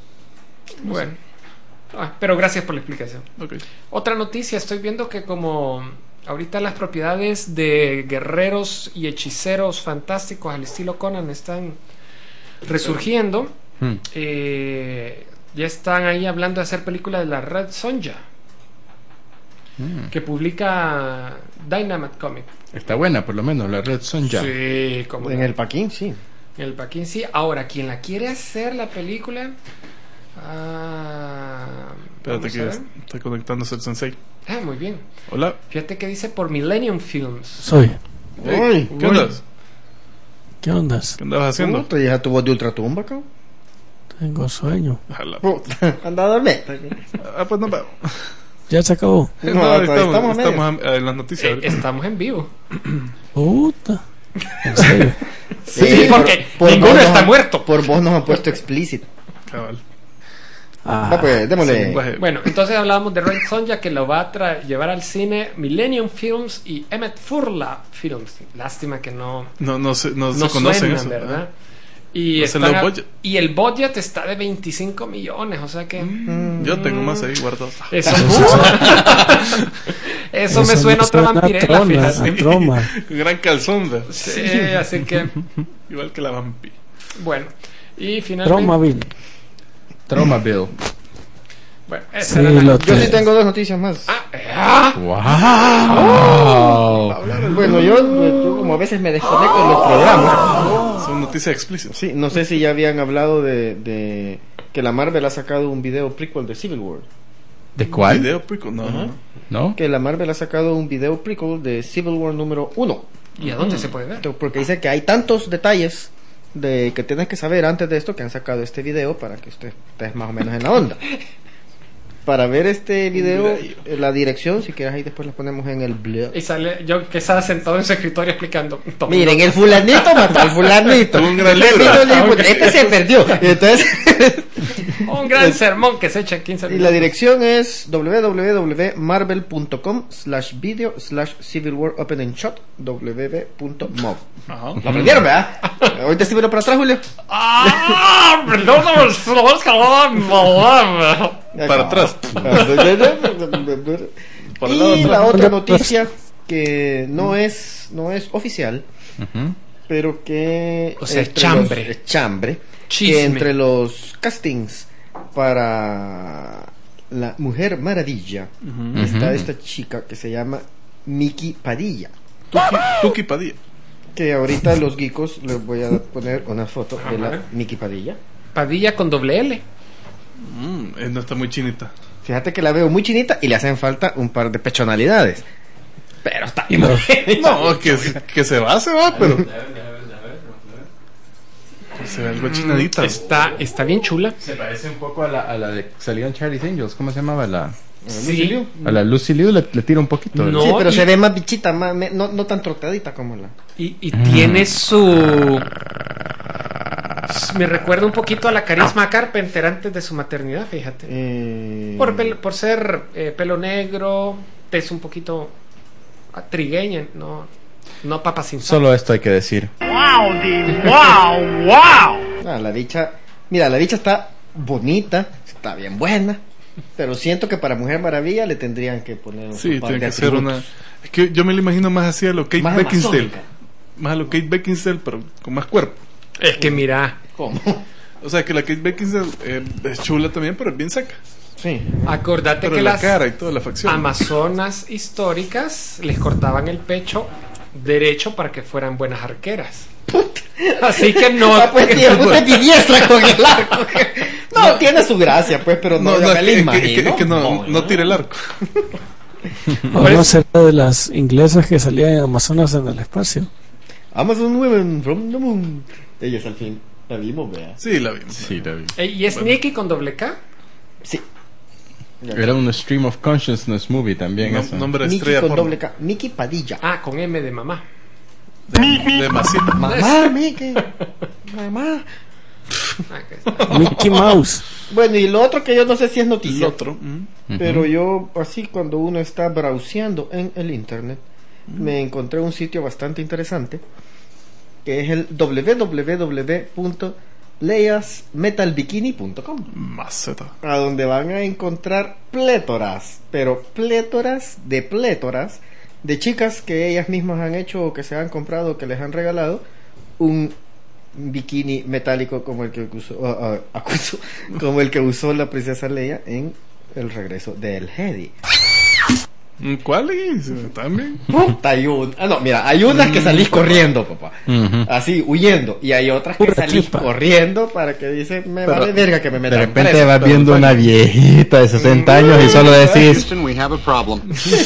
[SPEAKER 2] No
[SPEAKER 3] bueno. Ah, pero gracias por la explicación.
[SPEAKER 2] sé. Ok.
[SPEAKER 3] Otra noticia, estoy viendo que como ahorita las propiedades de guerreros y hechiceros fantásticos al estilo Conan están resurgiendo,
[SPEAKER 1] Mm.
[SPEAKER 3] eh, ya están ahí hablando de hacer película de la Red Sonja.
[SPEAKER 1] Mm.
[SPEAKER 3] que publica Dynamite Comic.
[SPEAKER 1] Está buena, por lo menos, la Red Sonja.
[SPEAKER 3] Sí, como
[SPEAKER 5] En el Paquín, sí.
[SPEAKER 3] en el Paquín, sí. Ahora, quien la quiere hacer la película. Ah,
[SPEAKER 2] Espérate
[SPEAKER 3] vamos
[SPEAKER 2] que
[SPEAKER 3] a ver.
[SPEAKER 2] estoy conectándose el sensei.
[SPEAKER 3] Ah, muy bien.
[SPEAKER 2] Hola.
[SPEAKER 3] Fíjate que dice por Millennium Films.
[SPEAKER 6] Soy.
[SPEAKER 2] Hey,
[SPEAKER 5] Uy,
[SPEAKER 2] ¿Qué
[SPEAKER 5] uy.
[SPEAKER 2] andas?
[SPEAKER 6] ¿Qué ondas?
[SPEAKER 2] ¿Qué andabas haciendo?
[SPEAKER 5] ¿Cómo te deja tu voz de ultratumba, cabrón?
[SPEAKER 6] Tengo sueño.
[SPEAKER 2] Ojalá.
[SPEAKER 5] Anda a dormir.
[SPEAKER 2] Ah, pues nos vemos.
[SPEAKER 6] Ya se acabó.
[SPEAKER 2] No,
[SPEAKER 5] No, todavía
[SPEAKER 2] estamos,
[SPEAKER 5] estamos a medias.
[SPEAKER 2] estamos a- en las noticias.
[SPEAKER 3] Eh,
[SPEAKER 2] ahorita.
[SPEAKER 3] estamos en vivo.
[SPEAKER 6] Puta. En serio.
[SPEAKER 3] Sí,
[SPEAKER 5] Sí,
[SPEAKER 3] porque
[SPEAKER 5] por- por
[SPEAKER 3] ninguno
[SPEAKER 5] vos
[SPEAKER 3] está
[SPEAKER 5] nos-
[SPEAKER 3] muerto.
[SPEAKER 5] Por vos nos han puesto explícito.
[SPEAKER 2] Cabal.
[SPEAKER 6] Ah,
[SPEAKER 5] Va, pues,
[SPEAKER 2] Sin
[SPEAKER 5] démosle.
[SPEAKER 2] lenguaje.
[SPEAKER 3] Bueno, entonces hablábamos de Red Sonja, que lo va a tra- llevar al cine Millennium Films y Emmett Furla Films. Lástima que no,
[SPEAKER 2] No, no se, no
[SPEAKER 3] no
[SPEAKER 2] se conocen
[SPEAKER 3] suenan,
[SPEAKER 2] eso.
[SPEAKER 3] ¿verdad? Y,
[SPEAKER 2] No sé
[SPEAKER 3] están
[SPEAKER 2] los
[SPEAKER 3] a-
[SPEAKER 2] budget.
[SPEAKER 3] y el budget está de veinticinco millones, o sea que
[SPEAKER 2] ¿eh? Yo tengo más ahí guardados.
[SPEAKER 3] eso, eso me
[SPEAKER 6] eso
[SPEAKER 3] suena
[SPEAKER 6] me
[SPEAKER 3] otra
[SPEAKER 6] suena a
[SPEAKER 3] vampirela,
[SPEAKER 6] trona,
[SPEAKER 3] fíjate.
[SPEAKER 6] a troma.
[SPEAKER 2] Gran calzón, ¿verdad?
[SPEAKER 3] Sí, así que
[SPEAKER 2] Igual que la vampi.
[SPEAKER 3] bueno, y finalmente
[SPEAKER 6] Tromaville.
[SPEAKER 1] Tromaville.
[SPEAKER 3] bueno, esa
[SPEAKER 6] Sí,
[SPEAKER 3] era la-
[SPEAKER 6] lo
[SPEAKER 5] Yo sí
[SPEAKER 6] te-
[SPEAKER 5] tengo dos noticias más.
[SPEAKER 3] Ah,
[SPEAKER 1] ¡Wow!
[SPEAKER 5] Bueno, yo, yo como a veces me desconecto de los programas.
[SPEAKER 2] Son noticias explícitas.
[SPEAKER 5] Sí, no sé si ya habían hablado de, de que la Marvel ha sacado un video prequel de Civil War.
[SPEAKER 1] ¿De cuál?
[SPEAKER 2] Video prequel, no, no, no.
[SPEAKER 1] ¿No?
[SPEAKER 5] Que la Marvel ha sacado un video prequel de Civil War número uno.
[SPEAKER 3] ¿y a dónde se puede ver?
[SPEAKER 5] Porque dice que hay tantos detalles de que tienes que saber antes de esto que han sacado este video para que usted esté más o menos en la onda. Para ver este video, eh, la dirección, si quieres ahí después la ponemos en el blog.
[SPEAKER 3] Y sale yo que estaba sentado en su escritorio explicando. toma
[SPEAKER 5] Miren,
[SPEAKER 3] nota.
[SPEAKER 5] el fulanito mató al fulanito.
[SPEAKER 2] Un gran
[SPEAKER 5] Este
[SPEAKER 2] libro.
[SPEAKER 5] vino el hijo- Este se perdió. Y entonces,
[SPEAKER 3] Un gran sermón que se echa en quince
[SPEAKER 5] y
[SPEAKER 3] minutos.
[SPEAKER 5] la dirección es www.marvel.com slash video slash Civil War Opening Shot www.mov.
[SPEAKER 2] Ajá.
[SPEAKER 5] ¿Lo aprendieron, verdad? Ahorita estoy viendo para atrás, Julio.
[SPEAKER 3] ¡Ah! Perdón,
[SPEAKER 2] Para atrás.
[SPEAKER 5] Y
[SPEAKER 2] Por el lado de
[SPEAKER 5] la
[SPEAKER 2] atrás.
[SPEAKER 5] otra noticia que no es no es oficial,
[SPEAKER 1] Ujú.
[SPEAKER 5] pero que
[SPEAKER 3] O sea,
[SPEAKER 5] entre
[SPEAKER 3] chambre.
[SPEAKER 5] los- es chambre,
[SPEAKER 3] Chisme.
[SPEAKER 5] que entre los castings para la Mujer Maravilla está
[SPEAKER 1] Ujú.
[SPEAKER 5] esta chica que se llama Miki Padilla,
[SPEAKER 2] Tuki, Tuki Padilla.
[SPEAKER 5] que ahorita los geekos les voy a poner una foto de la
[SPEAKER 3] Ajá.
[SPEAKER 5] Miki Padilla.
[SPEAKER 3] Padilla con doble L.
[SPEAKER 2] Mm, eh, no está muy chinita.
[SPEAKER 5] Fíjate que la veo muy chinita y le hacen falta un par de pechonalidades. Pero está bien.
[SPEAKER 2] No, que, que se va, se va, pero. Se ve algo chinadita.
[SPEAKER 3] Está, está bien chula.
[SPEAKER 1] Se parece un poco a la, a la de que salió en Charlie's Angels. ¿Cómo se llamaba? La,
[SPEAKER 3] Sí.
[SPEAKER 1] a la Lucy Liu le, le tira un poquito.
[SPEAKER 3] No.
[SPEAKER 5] Sí, pero
[SPEAKER 3] y-
[SPEAKER 5] se ve más bichita, más, me- no, no tan trotadita como la.
[SPEAKER 3] Y, y tiene su. Me recuerda un poquito a la Carisma Carpenter antes de su maternidad, fíjate.
[SPEAKER 5] Eh,
[SPEAKER 3] Por, pel- por ser eh, pelo negro, es un poquito ah, trigueña, no, no papa sin sal.
[SPEAKER 1] Solo esto hay que decir.
[SPEAKER 5] Ah, la bicha. Mira, la bicha está bonita, está bien buena. Pero siento que para Mujer Maravilla le tendrían que poner un
[SPEAKER 2] Sí,
[SPEAKER 5] par
[SPEAKER 2] tiene
[SPEAKER 5] de
[SPEAKER 2] que ser una.
[SPEAKER 5] atributos.
[SPEAKER 2] Es que yo me lo imagino más así a lo Kate
[SPEAKER 5] Más
[SPEAKER 2] Beckinsale.
[SPEAKER 5] amazónica.
[SPEAKER 2] Más a lo Kate Beckinsale, pero con más cuerpo.
[SPEAKER 3] Es que mira,
[SPEAKER 5] ¿Cómo?
[SPEAKER 2] O sea, que la Kate Beckinsale eh, es chula también, pero es bien seca.
[SPEAKER 5] Sí.
[SPEAKER 3] acordate
[SPEAKER 2] Pero
[SPEAKER 3] que
[SPEAKER 2] la
[SPEAKER 3] las
[SPEAKER 2] cara y toda la facción.
[SPEAKER 3] amazonas históricas les cortaban el pecho derecho para que fueran buenas arqueras. Así que no.
[SPEAKER 5] Ah, pues tío, usted es diestra con el arco. No, tiene su gracia, pues, pero no,
[SPEAKER 2] No, no,
[SPEAKER 5] yo
[SPEAKER 2] es
[SPEAKER 5] me
[SPEAKER 2] que,
[SPEAKER 5] la
[SPEAKER 2] es que- es que-
[SPEAKER 5] imagino.
[SPEAKER 2] es que no, no tira el arco.
[SPEAKER 6] O no será de las inglesas que salían en Amazonas en el espacio.
[SPEAKER 5] Amazon Women from the Moon. Ellas al fin la vimos, vea.
[SPEAKER 2] Sí, la vimos.
[SPEAKER 1] Sí, la vi.
[SPEAKER 3] Eh, ¿Y es
[SPEAKER 2] Bueno.
[SPEAKER 3] Nikki con doble K?
[SPEAKER 5] Sí.
[SPEAKER 1] Era un Stream of Consciousness movie también.
[SPEAKER 2] No-
[SPEAKER 1] eso.
[SPEAKER 2] nombre de
[SPEAKER 5] Miki
[SPEAKER 2] estrella
[SPEAKER 5] con
[SPEAKER 2] porno.
[SPEAKER 5] doble K. Miki Padilla.
[SPEAKER 3] Ah, con M de mamá.
[SPEAKER 2] De, de masita.
[SPEAKER 5] Mamá, Miki. Mamá.
[SPEAKER 3] Ah, que está.
[SPEAKER 6] Mickey Mouse.
[SPEAKER 5] Bueno, y lo otro que yo no sé si es
[SPEAKER 2] El
[SPEAKER 5] noticia.
[SPEAKER 2] otro. mm.
[SPEAKER 1] Ujú.
[SPEAKER 5] Pero yo, así cuando uno está browseando en el internet, me encontré un sitio bastante interesante, que es el w w w punto leas metal bikini punto com,
[SPEAKER 2] Maceta.
[SPEAKER 5] a donde van a encontrar plétoras, pero plétoras de plétoras, de chicas que ellas mismas han hecho o que se han comprado o que les han regalado un bikini metálico como el que usó, ah, ah, acuso, como el que usó la princesa Leia en El regreso del Jedi.
[SPEAKER 2] ¿Cuál es? También.
[SPEAKER 5] Puta, hay un... Ah, no, mira, hay unas que salís corriendo, papá.
[SPEAKER 1] Ujú.
[SPEAKER 5] Así, huyendo. Y hay otras que
[SPEAKER 6] Pura
[SPEAKER 5] salís
[SPEAKER 6] chispa.
[SPEAKER 5] corriendo para que dicen, me
[SPEAKER 1] Pero
[SPEAKER 5] vale verga que me
[SPEAKER 1] De
[SPEAKER 5] metan
[SPEAKER 1] repente
[SPEAKER 5] preso,
[SPEAKER 1] vas
[SPEAKER 5] pero
[SPEAKER 1] viendo
[SPEAKER 5] bueno.
[SPEAKER 1] una viejita de sesenta años y solo decís,
[SPEAKER 4] Houston, we have a problem.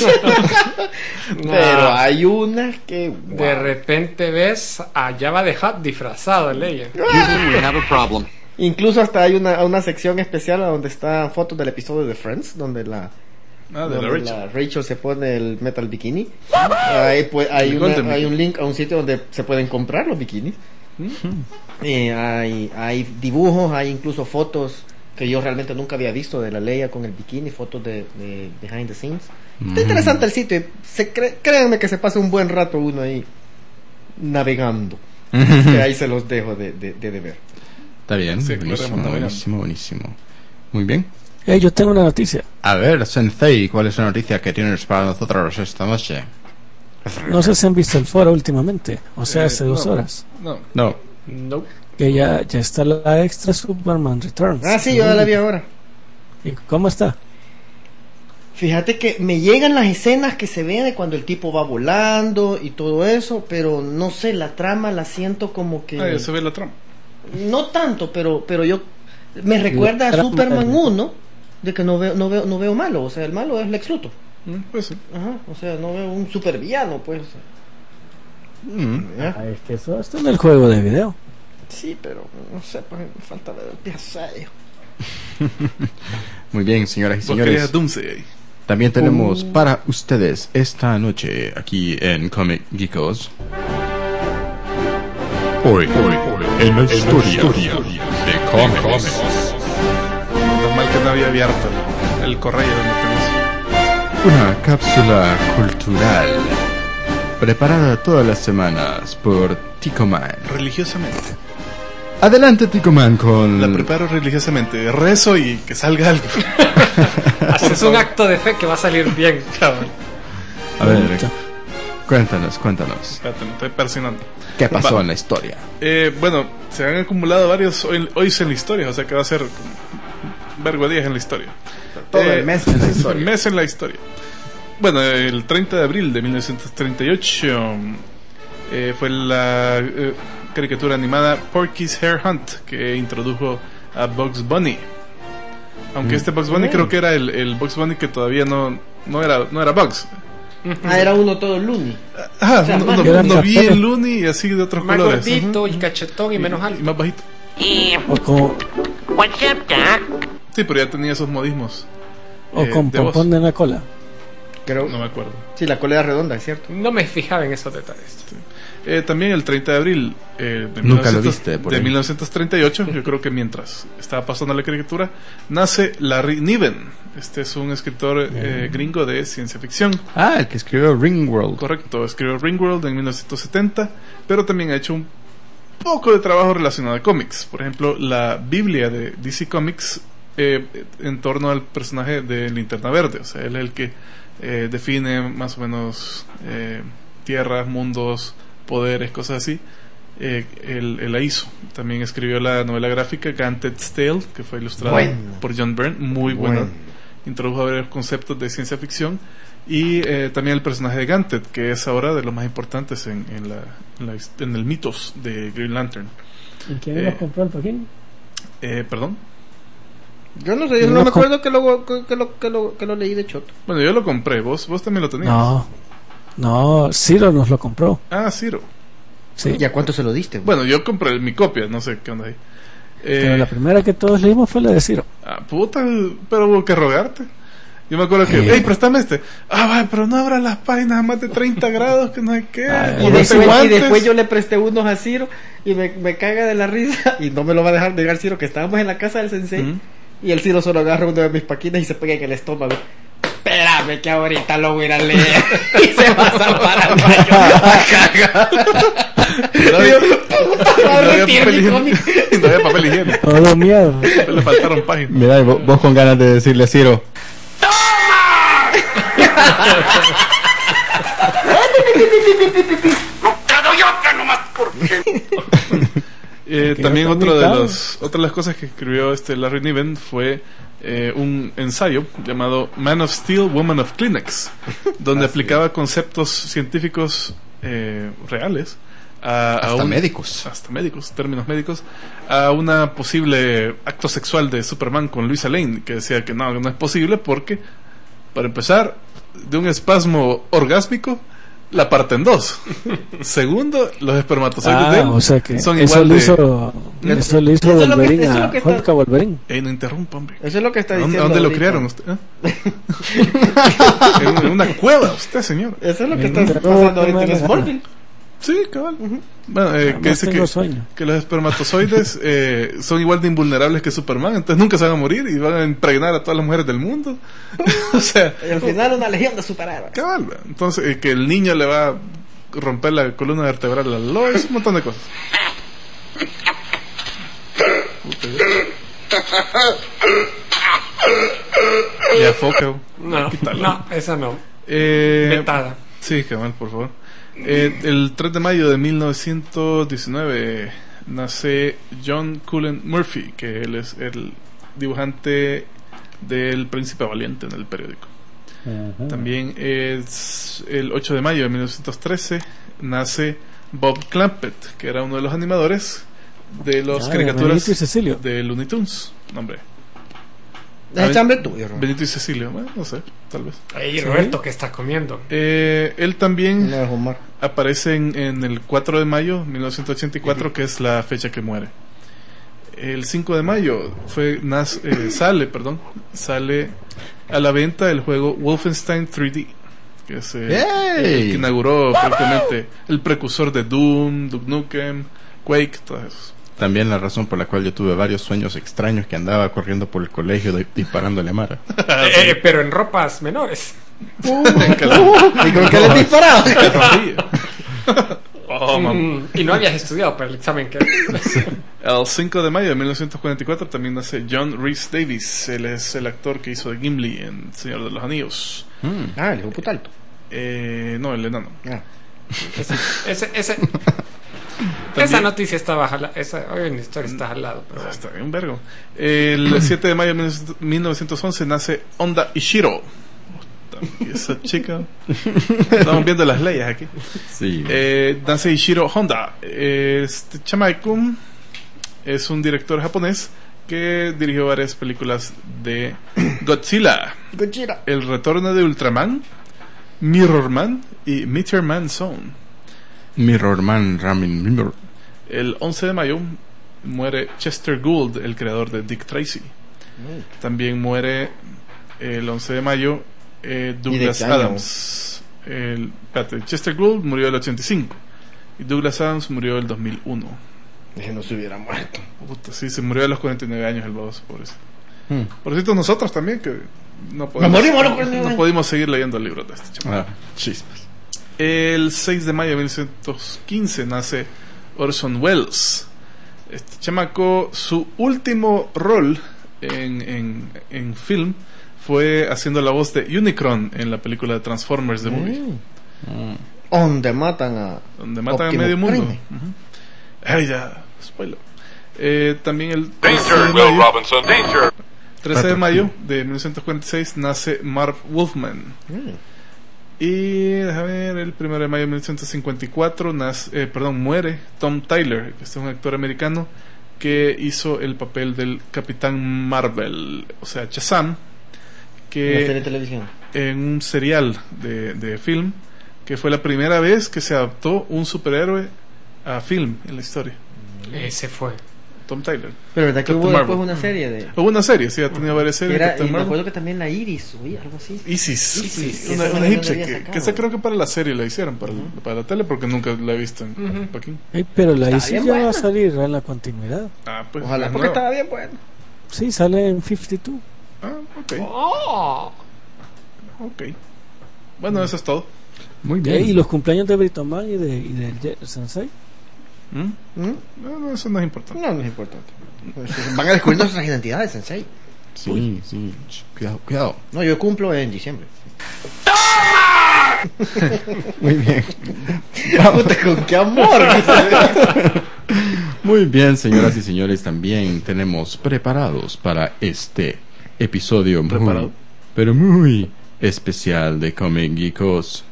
[SPEAKER 5] Pero hay unas que...
[SPEAKER 3] De repente ves a Java de Hutt disfrazado, Leia.
[SPEAKER 4] Houston, we have a problem.
[SPEAKER 5] Incluso hasta hay una, una sección especial donde están fotos del episodio de Friends, donde la...
[SPEAKER 2] Ah, de la
[SPEAKER 5] donde
[SPEAKER 2] Rachel.
[SPEAKER 5] la Rachel se pone el metal bikini. Ahí, pues, hay,
[SPEAKER 2] El
[SPEAKER 5] una-
[SPEAKER 2] Golden
[SPEAKER 5] hay
[SPEAKER 2] Bikini.
[SPEAKER 5] un link a un sitio donde se pueden comprar los bikinis. Eh, hay, hay dibujos, hay incluso fotos que yo realmente nunca había visto de la Leia con el bikini, fotos de, de behind the scenes. Está interesante el sitio. y Se cre- créanme que se pasa un buen rato uno ahí navegando. Que ahí se los dejo de, de, de deber.
[SPEAKER 1] está bien,
[SPEAKER 2] Sí,
[SPEAKER 1] buenísimo,
[SPEAKER 2] claro, está
[SPEAKER 1] buenísimo, buenísimo. Muy bien.
[SPEAKER 6] Eh, yo tengo una noticia.
[SPEAKER 1] A ver, Sensei, ¿cuál es la noticia que tienes para nosotros esta noche?
[SPEAKER 6] No sé si han visto el foro últimamente, o sea,
[SPEAKER 2] Eh,
[SPEAKER 6] hace dos
[SPEAKER 2] no.
[SPEAKER 6] horas.
[SPEAKER 2] No.
[SPEAKER 1] No.
[SPEAKER 3] No.
[SPEAKER 6] Que ya, ya está la extra Superman Returns.
[SPEAKER 5] Ah, sí, yo ya la vi ahora.
[SPEAKER 6] ¿Y cómo está?
[SPEAKER 5] Fíjate que me llegan las escenas que se ven de cuando el tipo va volando y todo eso, pero no sé, la trama la siento como que...
[SPEAKER 2] Ah, ya se ve la trama.
[SPEAKER 5] No tanto, pero pero yo... Me recuerda a
[SPEAKER 6] trama-
[SPEAKER 5] Superman uno, de que no veo, no veo, no veo malo, o sea, el malo es Lex Luthor.
[SPEAKER 2] Mm, Pues sí.
[SPEAKER 5] Ajá, o sea, no veo un supervillano, pues.
[SPEAKER 1] Mm.
[SPEAKER 5] ¿Ya?
[SPEAKER 6] Ah, es que eso está en el juego de video.
[SPEAKER 5] Sí, pero no sé, pues me falta ver el episodio.
[SPEAKER 1] Muy bien, señoras y
[SPEAKER 2] Vos
[SPEAKER 1] señores.
[SPEAKER 2] querías Doomsday ahí.
[SPEAKER 1] También tenemos para ustedes esta noche aquí en Comic Geekos. Hoy, hoy, hoy, en la historia de cómics.
[SPEAKER 2] Normal que no había abierto el, el correo donde tenemos.
[SPEAKER 1] Una cápsula cultural preparada todas las semanas por Tico Man.
[SPEAKER 2] Religiosamente.
[SPEAKER 1] Adelante, Tico Man, con
[SPEAKER 2] La preparo religiosamente. Rezo y que salga algo.
[SPEAKER 3] Haces un acto de fe que va a salir bien, cabrón.
[SPEAKER 1] A ver, cuéntanos, cuéntanos.
[SPEAKER 2] Espérate, me estoy persinando.
[SPEAKER 1] ¿Qué pasó
[SPEAKER 2] Va.
[SPEAKER 1] en la historia?
[SPEAKER 2] Eh, bueno, se han acumulado varios hoy, hoy en la historia, o sea que va a ser como vergo de días en la historia.
[SPEAKER 5] Todo
[SPEAKER 2] Eh,
[SPEAKER 5] el mes en la historia.
[SPEAKER 2] mes en la historia. Bueno, el treinta de abril de mil novecientos treinta y ocho eh, fue la eh, caricatura animada Porky's Hare Hunt que introdujo a Bugs Bunny. Aunque este Bugs Bunny
[SPEAKER 5] Mm.
[SPEAKER 2] creo que era el, el Bugs Bunny que todavía no, no, era, no era Bugs.
[SPEAKER 5] Ah, era uno todo loony.
[SPEAKER 2] Ajá,
[SPEAKER 5] O sea,
[SPEAKER 2] no,
[SPEAKER 5] más
[SPEAKER 2] no-
[SPEAKER 6] bien
[SPEAKER 2] no vi
[SPEAKER 6] rapero.
[SPEAKER 2] el Looney y así de otros
[SPEAKER 3] Más
[SPEAKER 2] colores.
[SPEAKER 3] gordito y cachetón y menos
[SPEAKER 2] Y
[SPEAKER 3] alto.
[SPEAKER 2] más bajito.
[SPEAKER 6] O con,
[SPEAKER 7] What's up, Doc?
[SPEAKER 2] Sí, pero ya tenía esos modismos.
[SPEAKER 6] o
[SPEAKER 2] eh,
[SPEAKER 6] con
[SPEAKER 2] de voz.
[SPEAKER 6] pompón en la cola.
[SPEAKER 5] Creo.
[SPEAKER 2] No me acuerdo.
[SPEAKER 5] Sí, la cola era redonda, es cierto.
[SPEAKER 3] No me fijaba en esos detalles.
[SPEAKER 2] Eh, también el treinta de abril eh, de,
[SPEAKER 1] Nunca lo
[SPEAKER 2] 1900
[SPEAKER 1] viste por
[SPEAKER 2] de
[SPEAKER 1] ahí.
[SPEAKER 2] mil novecientos treinta y ocho, yo creo que mientras estaba pasando la caricatura, nace Larry Niven. Este es un escritor eh, gringo de ciencia ficción.
[SPEAKER 1] Ah, el que escribió Ringworld.
[SPEAKER 2] Correcto, escribió Ringworld en mil novecientos setenta, pero también ha hecho un poco de trabajo relacionado a cómics. Por ejemplo, la Biblia de D C Comics eh, en torno al personaje de Linterna Verde. O sea, él es el que eh, define más o menos eh, tierras, mundos, poderes, cosas así. Eh, él, él la hizo. También escribió la novela gráfica Ganted's Tale, que fue ilustrada
[SPEAKER 5] Buena.
[SPEAKER 2] por John Byrne, muy buena.
[SPEAKER 5] Buena.
[SPEAKER 2] Introdujo varios conceptos de ciencia ficción y eh, también el personaje de Ganted, que es ahora de los más importantes en, en, la, en, la his- en el mitos de Green Lantern.
[SPEAKER 6] ¿Y quién
[SPEAKER 2] Eh,
[SPEAKER 6] lo compró el pequeño?
[SPEAKER 2] Eh, Perdón.
[SPEAKER 5] Yo no sé, yo
[SPEAKER 6] No
[SPEAKER 5] no me
[SPEAKER 6] com-
[SPEAKER 5] acuerdo que lo, que, que lo, que lo, que lo leí de choto.
[SPEAKER 2] Bueno, yo lo compré, vos, vos también lo tenías.
[SPEAKER 6] No, no, Ciro nos lo compró.
[SPEAKER 2] Ah, Ciro.
[SPEAKER 6] Sí,
[SPEAKER 5] ¿Y a cuánto se lo diste? güey?
[SPEAKER 2] Bueno, yo compré mi copia, no sé qué onda ahí.
[SPEAKER 6] pero
[SPEAKER 2] Eh,
[SPEAKER 6] la primera que todos leímos fue la de Ciro.
[SPEAKER 2] ah, puta, pero hubo que rogarte. Yo me acuerdo que,
[SPEAKER 6] Eh.
[SPEAKER 2] hey, préstame este. Ah, va, pero no abra las páginas a más de treinta grados, que no hay que.
[SPEAKER 6] Ah,
[SPEAKER 5] Y
[SPEAKER 2] ponete
[SPEAKER 5] después, y
[SPEAKER 2] guantes.
[SPEAKER 5] después yo le presté unos a Ciro y me, me caga de la risa y no me lo va a dejar negar Ciro, que estábamos en la casa del sensei
[SPEAKER 2] Ujú.
[SPEAKER 5] y el Ciro solo agarra uno de mis paquinas y se pega en el estómago. Espérame que ahorita lo voy a ir a leer. Y se va a salvar al baño a cagar.
[SPEAKER 2] No había-
[SPEAKER 5] Puta, va a
[SPEAKER 2] no había
[SPEAKER 5] retirar
[SPEAKER 2] papel
[SPEAKER 5] mi
[SPEAKER 2] higiénico.
[SPEAKER 5] cómic.
[SPEAKER 2] No había papel higiénico.
[SPEAKER 6] Todo miedo.
[SPEAKER 2] Le faltaron páginas.
[SPEAKER 1] Mira, y vos, vos con ganas de decirle a Ciro.
[SPEAKER 2] Eh,
[SPEAKER 6] Que
[SPEAKER 2] también
[SPEAKER 6] no
[SPEAKER 2] otro de
[SPEAKER 6] está
[SPEAKER 2] los, otra de las cosas que escribió este Larry Niven fue eh, un ensayo llamado Man of Steel, Woman of Kleenex, donde aplicaba conceptos científicos eh, reales a, a
[SPEAKER 1] Hasta
[SPEAKER 2] un-
[SPEAKER 1] médicos.
[SPEAKER 2] hasta médicos, términos médicos, a una posible acto sexual de Superman con Luisa Lane, que decía que no, no es posible porque, para empezar, de un espasmo orgásmico la parten dos. Segundo, los espermatozoides de él
[SPEAKER 6] Ah, o sea que
[SPEAKER 2] son
[SPEAKER 6] eso
[SPEAKER 2] igual
[SPEAKER 6] le
[SPEAKER 2] de...
[SPEAKER 6] hizo, eso le hizo
[SPEAKER 5] Eso es lo que-
[SPEAKER 6] Wolverine
[SPEAKER 5] eso es
[SPEAKER 6] a
[SPEAKER 5] lo que está-
[SPEAKER 6] Hulk a Wolverine.
[SPEAKER 2] Ey, no interrumpa, hombre.
[SPEAKER 5] Eso es lo que está
[SPEAKER 2] ¿A dónde,
[SPEAKER 5] diciendo.
[SPEAKER 2] a dónde lo
[SPEAKER 5] ahorita.
[SPEAKER 2] criaron usted? ¿eh? en, en una cueva, usted, señor.
[SPEAKER 5] Eso es lo que
[SPEAKER 6] En
[SPEAKER 5] está
[SPEAKER 6] un
[SPEAKER 5] pasando
[SPEAKER 6] terror,
[SPEAKER 5] ahorita en
[SPEAKER 6] hermano.
[SPEAKER 5] Smallville.
[SPEAKER 2] Sí, cabal. Bueno, eh, que
[SPEAKER 6] Además
[SPEAKER 2] dice
[SPEAKER 6] tengo
[SPEAKER 2] que,
[SPEAKER 6] sueño.
[SPEAKER 2] que los espermatozoides eh, son igual de invulnerables que Superman, entonces nunca se van a morir y van a impregnar a todas las mujeres del mundo. O sea,
[SPEAKER 5] Y al final una legión de superhéroes.
[SPEAKER 2] cabal. ¿verdad? Entonces, eh, que el niño le va a romper la columna vertebral a Lois, un montón de cosas. Ya, foca.
[SPEAKER 3] No,
[SPEAKER 2] Quítala.
[SPEAKER 3] no, esa no.
[SPEAKER 2] Eh,
[SPEAKER 3] Vetada.
[SPEAKER 2] Sí, cabal, por favor. Eh, el tres de mayo de mil novecientos diecinueve nace John Cullen Murphy, que él es el dibujante del Príncipe Valiente en el periódico. También es el ocho de mayo de mil novecientos trece nace Bob Clampett, que era uno de los animadores de las
[SPEAKER 6] Ah, de
[SPEAKER 2] caricaturas
[SPEAKER 6] Benito y Cecilio.
[SPEAKER 2] de Looney Tunes. No, hombre,
[SPEAKER 5] Es chambre tuyo, Ron.
[SPEAKER 2] Benito y Cecilio, bueno, no sé, tal vez.
[SPEAKER 3] Ey, Roberto, ¿qué está comiendo?
[SPEAKER 2] Eh, él también
[SPEAKER 5] No es Omar.
[SPEAKER 2] aparece en, en el cuatro de mayo de mil novecientos ochenta y cuatro, que es la fecha que muere. El cinco de mayo fue nas- eh, sale, perdón, sale a la venta el juego Wolfenstein tres D, que es eh,
[SPEAKER 1] ¡Yay!
[SPEAKER 2] el que inauguró prácticamente el precursor de Doom, Duke Nukem, Quake, todo eso.
[SPEAKER 1] También la razón por la cual yo tuve varios sueños extraños que andaba corriendo por el colegio di- disparándole a Mara.
[SPEAKER 3] Eh, pero en ropas menores.
[SPEAKER 5] ¿Y con qué le disparaba?
[SPEAKER 2] Oh, mam.
[SPEAKER 3] Mm, y no habías estudiado para el examen que...
[SPEAKER 2] El cinco de mayo de mil novecientos cuarenta y cuatro también nace John Rhys Davies. Él es el actor que hizo de Gimli en Señor de los Anillos.
[SPEAKER 1] Mm.
[SPEAKER 5] Ah, el hijo puta alto.
[SPEAKER 2] Eh, no, el enano.
[SPEAKER 5] Ah.
[SPEAKER 3] Ese, ese, ese-
[SPEAKER 2] También-
[SPEAKER 3] esa noticia estaba jalada. Esa, hoy en la historia está al lado. Pero...
[SPEAKER 2] Ah, está bien, un vergo. El siete de mayo de mil novecientos once nace Honda Ishiro. Puta, y esa chica. Estamos viendo las leyes aquí.
[SPEAKER 1] Sí.
[SPEAKER 2] Eh, nace Ishiro Honda. Este chamaco es un director japonés que dirigió varias películas de Godzilla,
[SPEAKER 5] Gojira.
[SPEAKER 2] El Retorno de Ultraman, Mirrorman y Meteor Man Zone.
[SPEAKER 1] Mirror Man, Ramin Mirror.
[SPEAKER 2] El once de mayo muere Chester Gould, el creador de Dick Tracy. También muere el once de mayo eh, Douglas
[SPEAKER 5] qué año?
[SPEAKER 2] Adams. El, espérate, Chester Gould murió el ochenta y cinco y Douglas Adams murió el dos mil uno.
[SPEAKER 5] Ese no se hubiera muerto.
[SPEAKER 2] Puta, sí, se murió a los cuarenta y nueve años el baboso, por eso.
[SPEAKER 1] Hmm.
[SPEAKER 2] Por cierto, nosotros también que no podemos,
[SPEAKER 5] morimos a los cuarenta y nueve.
[SPEAKER 2] no pudimos seguir leyendo libros de este chaval.
[SPEAKER 1] Ah, chispas.
[SPEAKER 2] El seis de mayo de mil novecientos quince nace Orson Welles. Este chamaco, su último rol en, en, en film fue haciendo la voz de Unicron en la película de Transformers The Movie,
[SPEAKER 1] Mm.
[SPEAKER 5] Donde matan a.
[SPEAKER 2] donde matan
[SPEAKER 5] Optimus
[SPEAKER 2] a medio mundo.
[SPEAKER 5] Prime.
[SPEAKER 2] Ujú. Ay, ya, spoiler. Eh, también el trece
[SPEAKER 8] Danger,
[SPEAKER 2] de
[SPEAKER 8] Will
[SPEAKER 2] mayo,
[SPEAKER 8] Robinson, danger.
[SPEAKER 2] trece de mayo de mil novecientos cuarenta y seis nace Marv Wolfman.
[SPEAKER 5] Mm.
[SPEAKER 2] Y déjame ver, el primero de mayo de mil novecientos cincuenta y cuatro nace, eh, perdón, muere Tom Tyler, que este es un actor americano que hizo el papel del Capitán Marvel, o sea, Shazam,
[SPEAKER 5] Una serie de
[SPEAKER 2] que
[SPEAKER 5] televisión.
[SPEAKER 2] en un serial de, de film, que fue la primera vez que se adaptó un superhéroe a film en la historia.
[SPEAKER 3] Ese fue.
[SPEAKER 2] Tom Tyler.
[SPEAKER 5] Pero verdad que
[SPEAKER 2] Captain
[SPEAKER 5] hubo después
[SPEAKER 2] Marvel.
[SPEAKER 5] una serie de.
[SPEAKER 2] Hubo una serie, sí, ha tenido varias
[SPEAKER 5] que
[SPEAKER 2] series.
[SPEAKER 5] era,
[SPEAKER 2] Captain
[SPEAKER 5] y me
[SPEAKER 2] Marvel.
[SPEAKER 5] acuerdo que también la Iris, oye, algo así.
[SPEAKER 2] Isis,
[SPEAKER 5] Isis,
[SPEAKER 2] sí,
[SPEAKER 5] esa
[SPEAKER 2] una,
[SPEAKER 5] no
[SPEAKER 2] una
[SPEAKER 5] la
[SPEAKER 2] egipcia
[SPEAKER 5] había
[SPEAKER 2] que,
[SPEAKER 5] sacado.
[SPEAKER 2] que esa creo que para la serie la hicieron, para, el- para la tele, porque nunca la he visto en
[SPEAKER 3] Ujú.
[SPEAKER 2] Pekín.
[SPEAKER 6] Ey, pero la
[SPEAKER 5] Está
[SPEAKER 6] I C
[SPEAKER 5] bien
[SPEAKER 6] ya va
[SPEAKER 5] buena.
[SPEAKER 6] a salir en la continuidad.
[SPEAKER 2] Ah, pues.
[SPEAKER 5] Ojalá,
[SPEAKER 2] es
[SPEAKER 5] porque
[SPEAKER 2] nueva.
[SPEAKER 5] estaba bien bueno.
[SPEAKER 6] Sí, sale en cincuenta y dos.
[SPEAKER 2] Ah, ok,
[SPEAKER 3] Oh.
[SPEAKER 2] ok. Bueno, eso es todo.
[SPEAKER 1] Muy
[SPEAKER 6] Ey,
[SPEAKER 1] bien.
[SPEAKER 6] y los cumpleaños de Britoman y de, y de Je- Sensei.
[SPEAKER 2] ¿Mm?
[SPEAKER 5] ¿Mm?
[SPEAKER 2] No, no, eso no es importante.
[SPEAKER 5] No, no es importante. Van a descubrir nuestras identidades, Sensei.
[SPEAKER 1] Sí, sí. Ch, Cuidado, cuidado.
[SPEAKER 5] No, yo cumplo en diciembre.
[SPEAKER 1] Muy bien.
[SPEAKER 5] Puta, con qué amor.
[SPEAKER 1] Muy Muy bien, señoras y señores, también tenemos preparados para este episodio muy,
[SPEAKER 2] ¿Preparado?
[SPEAKER 1] pero muy especial de Comic Geekos.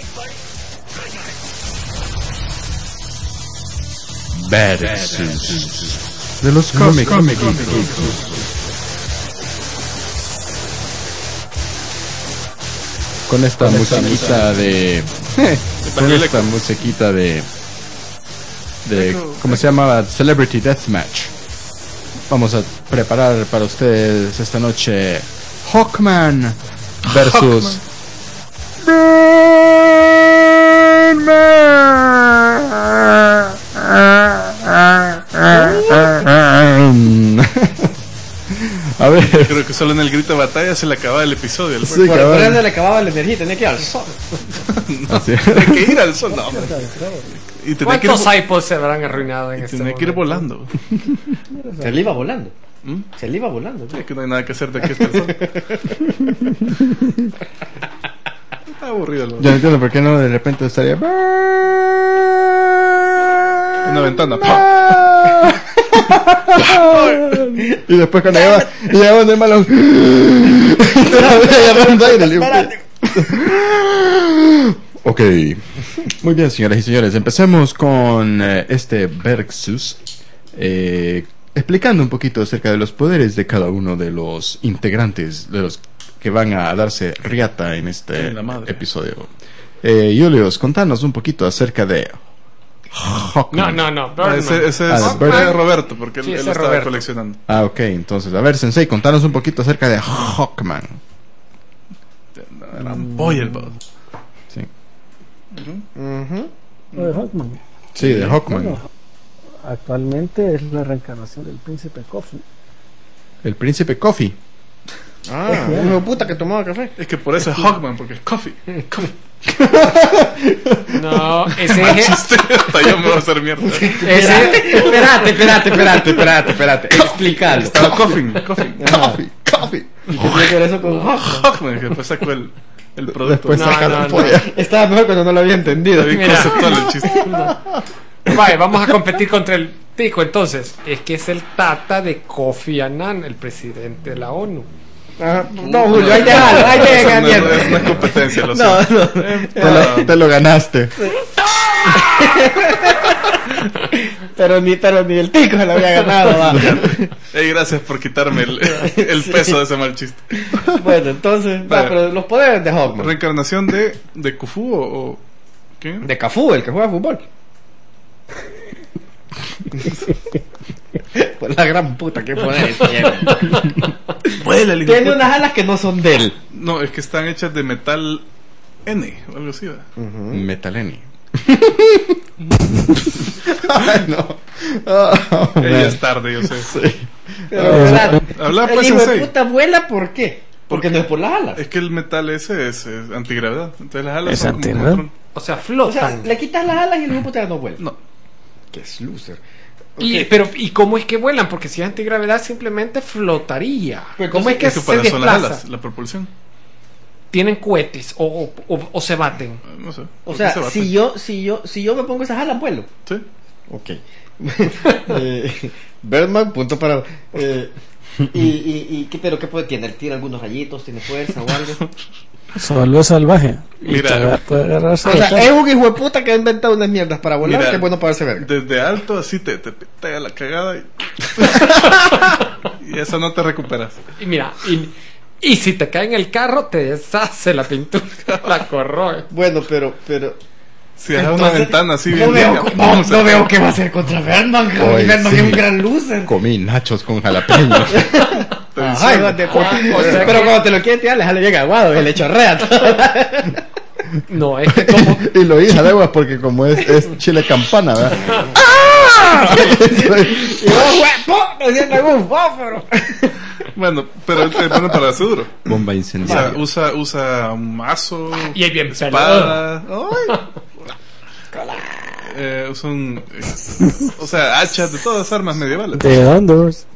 [SPEAKER 1] Versus de los Comic Geekos. Con esta musiquita de con esta musiquita de de ¿cómo se llamaba? Celebrity Deathmatch. Vamos a preparar para ustedes esta noche Hawkman versus Birdman. A ver,
[SPEAKER 2] Creo que solo en el grito de batalla se le acababa el episodio. El
[SPEAKER 1] Sí,
[SPEAKER 5] Por,
[SPEAKER 1] cabal.
[SPEAKER 5] por eso le acababa la energía, tenía que ir al sol.
[SPEAKER 1] así.
[SPEAKER 2] Tenía que ir al sol, no, hombre. Y tenía que ir,
[SPEAKER 3] ¿Cuántos iPods se habrán arruinado en
[SPEAKER 2] y
[SPEAKER 3] este
[SPEAKER 2] tenía que ir
[SPEAKER 3] momento?
[SPEAKER 2] volando.
[SPEAKER 5] Se le iba volando.
[SPEAKER 2] ¿Mm?
[SPEAKER 5] Se le iba volando.
[SPEAKER 2] Sí, que no hay nada que hacer de aquí hasta el sol. Está aburrido el
[SPEAKER 1] Yo no entiendo por qué no de repente estaría
[SPEAKER 2] Una ventana.
[SPEAKER 1] y después cuando llegaba y llegaba donde el balón ok, muy bien, señoras y señores, empecemos con eh, este Versus eh, explicando un poquito acerca de los poderes de cada uno de los integrantes de los que van a darse riata en este
[SPEAKER 2] En la madre.
[SPEAKER 1] episodio. eh, Julius, contanos un poquito acerca de
[SPEAKER 3] No,
[SPEAKER 1] Hawkman.
[SPEAKER 3] no, no.
[SPEAKER 2] Ah,
[SPEAKER 3] Birdman.
[SPEAKER 2] ese, ese
[SPEAKER 1] Ah,
[SPEAKER 2] es
[SPEAKER 1] de Birdman.
[SPEAKER 2] de Roberto, porque él,
[SPEAKER 3] Sí,
[SPEAKER 2] él
[SPEAKER 3] ese
[SPEAKER 2] lo
[SPEAKER 3] es
[SPEAKER 2] estaba
[SPEAKER 3] Roberto.
[SPEAKER 2] coleccionando.
[SPEAKER 1] Ah, ok, entonces, a ver, Sensei, contanos un poquito acerca de Hawkman.
[SPEAKER 2] Era un pollo el vato.
[SPEAKER 1] Sí,
[SPEAKER 5] Ujú.
[SPEAKER 6] Lo de Hawkman.
[SPEAKER 1] sí de Hawkman.
[SPEAKER 6] Bueno, actualmente es la reencarnación del príncipe Coffee.
[SPEAKER 1] El príncipe Coffee.
[SPEAKER 5] Ah, un hijo de puta que tomaba café.
[SPEAKER 2] Es que por eso es Hawkman, porque es coffee. Coffee.
[SPEAKER 3] No, ese es.
[SPEAKER 2] Chiste, hasta yo me voy a hacer mierda.
[SPEAKER 3] Ese,
[SPEAKER 5] Espérate, espérate, espérate, espérate, espérate. Explícalo.
[SPEAKER 2] Estaba coffee, coffee.
[SPEAKER 1] Coffee, Coffee.
[SPEAKER 5] ¿Qué tiene que ver eso con
[SPEAKER 2] Hawkman, que después sacó el, el producto.
[SPEAKER 1] Después
[SPEAKER 3] No,
[SPEAKER 1] sacaron
[SPEAKER 3] no, no.
[SPEAKER 1] polla.
[SPEAKER 5] Estaba mejor cuando no lo había entendido.
[SPEAKER 2] Está bien
[SPEAKER 3] Mira.
[SPEAKER 2] conceptual el chiste.
[SPEAKER 3] Vale, vamos a competir contra el tico. Entonces, es que es el tata de Kofi Annan, el presidente de la ONU.
[SPEAKER 5] Ah, no, Julio, ahí déjalo, ahí
[SPEAKER 2] Eso
[SPEAKER 5] déjalo.
[SPEAKER 2] no es, es una competencia, lo
[SPEAKER 5] No,
[SPEAKER 2] sé.
[SPEAKER 5] no.
[SPEAKER 1] Te lo, te lo ganaste.
[SPEAKER 5] Pero ni, pero ni el tico se lo había ganado, va.
[SPEAKER 2] Ey, gracias por quitarme el, el peso de ese mal chiste.
[SPEAKER 5] Bueno, entonces, va,
[SPEAKER 2] Vale.
[SPEAKER 5] pero los poderes de Hawkman.
[SPEAKER 2] ¿Reencarnación de, de Khufu o, o qué?
[SPEAKER 5] De Cafú, el que juega fútbol. Pues la gran puta que poderes tiene.
[SPEAKER 2] Vuela el hijo
[SPEAKER 5] Tiene
[SPEAKER 2] de
[SPEAKER 5] unas alas que no son de él.
[SPEAKER 2] puta. No, es que están hechas de metal N o algo así, ¿verdad?
[SPEAKER 1] Metaleni. Ay, no. Oh,
[SPEAKER 2] Eh, ya
[SPEAKER 1] man.
[SPEAKER 2] es tarde, yo sé.
[SPEAKER 5] Pero,
[SPEAKER 6] Eh,
[SPEAKER 5] ¿verdad?
[SPEAKER 2] Habla
[SPEAKER 5] El
[SPEAKER 2] pues,
[SPEAKER 5] hijo de
[SPEAKER 2] Sensei.
[SPEAKER 5] puta vuela, ¿por qué? Porque
[SPEAKER 2] Porque-
[SPEAKER 5] no es por las alas.
[SPEAKER 2] Es que el metal ese es, es antigravedad. Entonces las alas
[SPEAKER 6] ¿Es
[SPEAKER 2] son como
[SPEAKER 6] antigravedad?
[SPEAKER 2] control.
[SPEAKER 3] O sea,
[SPEAKER 5] O sea,
[SPEAKER 3] flotan.
[SPEAKER 5] le quitas las alas y el hijo de puta ya no vuela.
[SPEAKER 2] No.
[SPEAKER 5] Que es loser.
[SPEAKER 3] Y,
[SPEAKER 5] Ok.
[SPEAKER 3] pero, ¿y cómo es que vuelan? Porque si es antigravedad simplemente flotaría.
[SPEAKER 5] Pero
[SPEAKER 3] ¿Cómo es que
[SPEAKER 2] Es que
[SPEAKER 3] se
[SPEAKER 2] para eso son las
[SPEAKER 3] desplaza?
[SPEAKER 2] alas, la propulsión.
[SPEAKER 3] ¿Tienen cohetes o, o, o- o se baten?
[SPEAKER 2] Eh, No sé.
[SPEAKER 5] O
[SPEAKER 2] ¿Por qué
[SPEAKER 5] sea,
[SPEAKER 2] se baten?
[SPEAKER 5] si yo, si yo, si yo me pongo esas alas, vuelo.
[SPEAKER 2] Sí.
[SPEAKER 5] Ok. eh, Birdman, punto para. Eh, y, y, y, ¿qué, pero qué puede tener? ¿Tiene algunos rayitos? ¿Tiene fuerza o algo?
[SPEAKER 6] Solo es salvaje. Y
[SPEAKER 2] Mira.
[SPEAKER 6] puede- puede agarrarse
[SPEAKER 5] O
[SPEAKER 6] de
[SPEAKER 5] sea,
[SPEAKER 6] todo.
[SPEAKER 5] es un hijo de puta que ha inventado unas mierdas para volar,
[SPEAKER 2] Mira,
[SPEAKER 5] que es bueno para verse verga.
[SPEAKER 2] Desde alto así te, te pega la cagada y... y eso no te recuperas.
[SPEAKER 3] Y mira, y, y si te cae en el carro, te deshace la pintura, la corroe.
[SPEAKER 5] Bueno, pero, pero.
[SPEAKER 2] Si dejas una
[SPEAKER 5] Entonces,
[SPEAKER 2] ventana así
[SPEAKER 5] no
[SPEAKER 2] bien
[SPEAKER 5] veo,
[SPEAKER 2] larga,
[SPEAKER 5] no,
[SPEAKER 2] ¡pum! se
[SPEAKER 5] no
[SPEAKER 2] cae.
[SPEAKER 5] veo qué va a hacer contra Birdman. cabrón.
[SPEAKER 1] Oye,
[SPEAKER 5] Birdman
[SPEAKER 1] sí.
[SPEAKER 5] es un gran loser.
[SPEAKER 1] Comí nachos con jalapeños.
[SPEAKER 2] Te
[SPEAKER 5] Ajá,
[SPEAKER 2] disuelve.
[SPEAKER 5] hijo de puta.
[SPEAKER 3] O sea
[SPEAKER 5] Pero
[SPEAKER 3] que-
[SPEAKER 5] cuando te lo quiere tirar, le sale bien aguado, y le chorrea todo.
[SPEAKER 3] No, es que como...
[SPEAKER 1] Y lo hice de agua porque como es, es chile campana, ¿verdad?
[SPEAKER 5] Y vos, güey, ¡pum! Haciendo algún fósforo.
[SPEAKER 2] Bueno, pero es bueno para su duro.
[SPEAKER 1] Bomba
[SPEAKER 2] O sea,
[SPEAKER 1] incendiaria.
[SPEAKER 2] usa, usa un mazo,
[SPEAKER 3] Y es bien
[SPEAKER 2] espada. ¡Ay! Eh, usa un. O sea, hachas de todas armas medievales.
[SPEAKER 6] De Unders.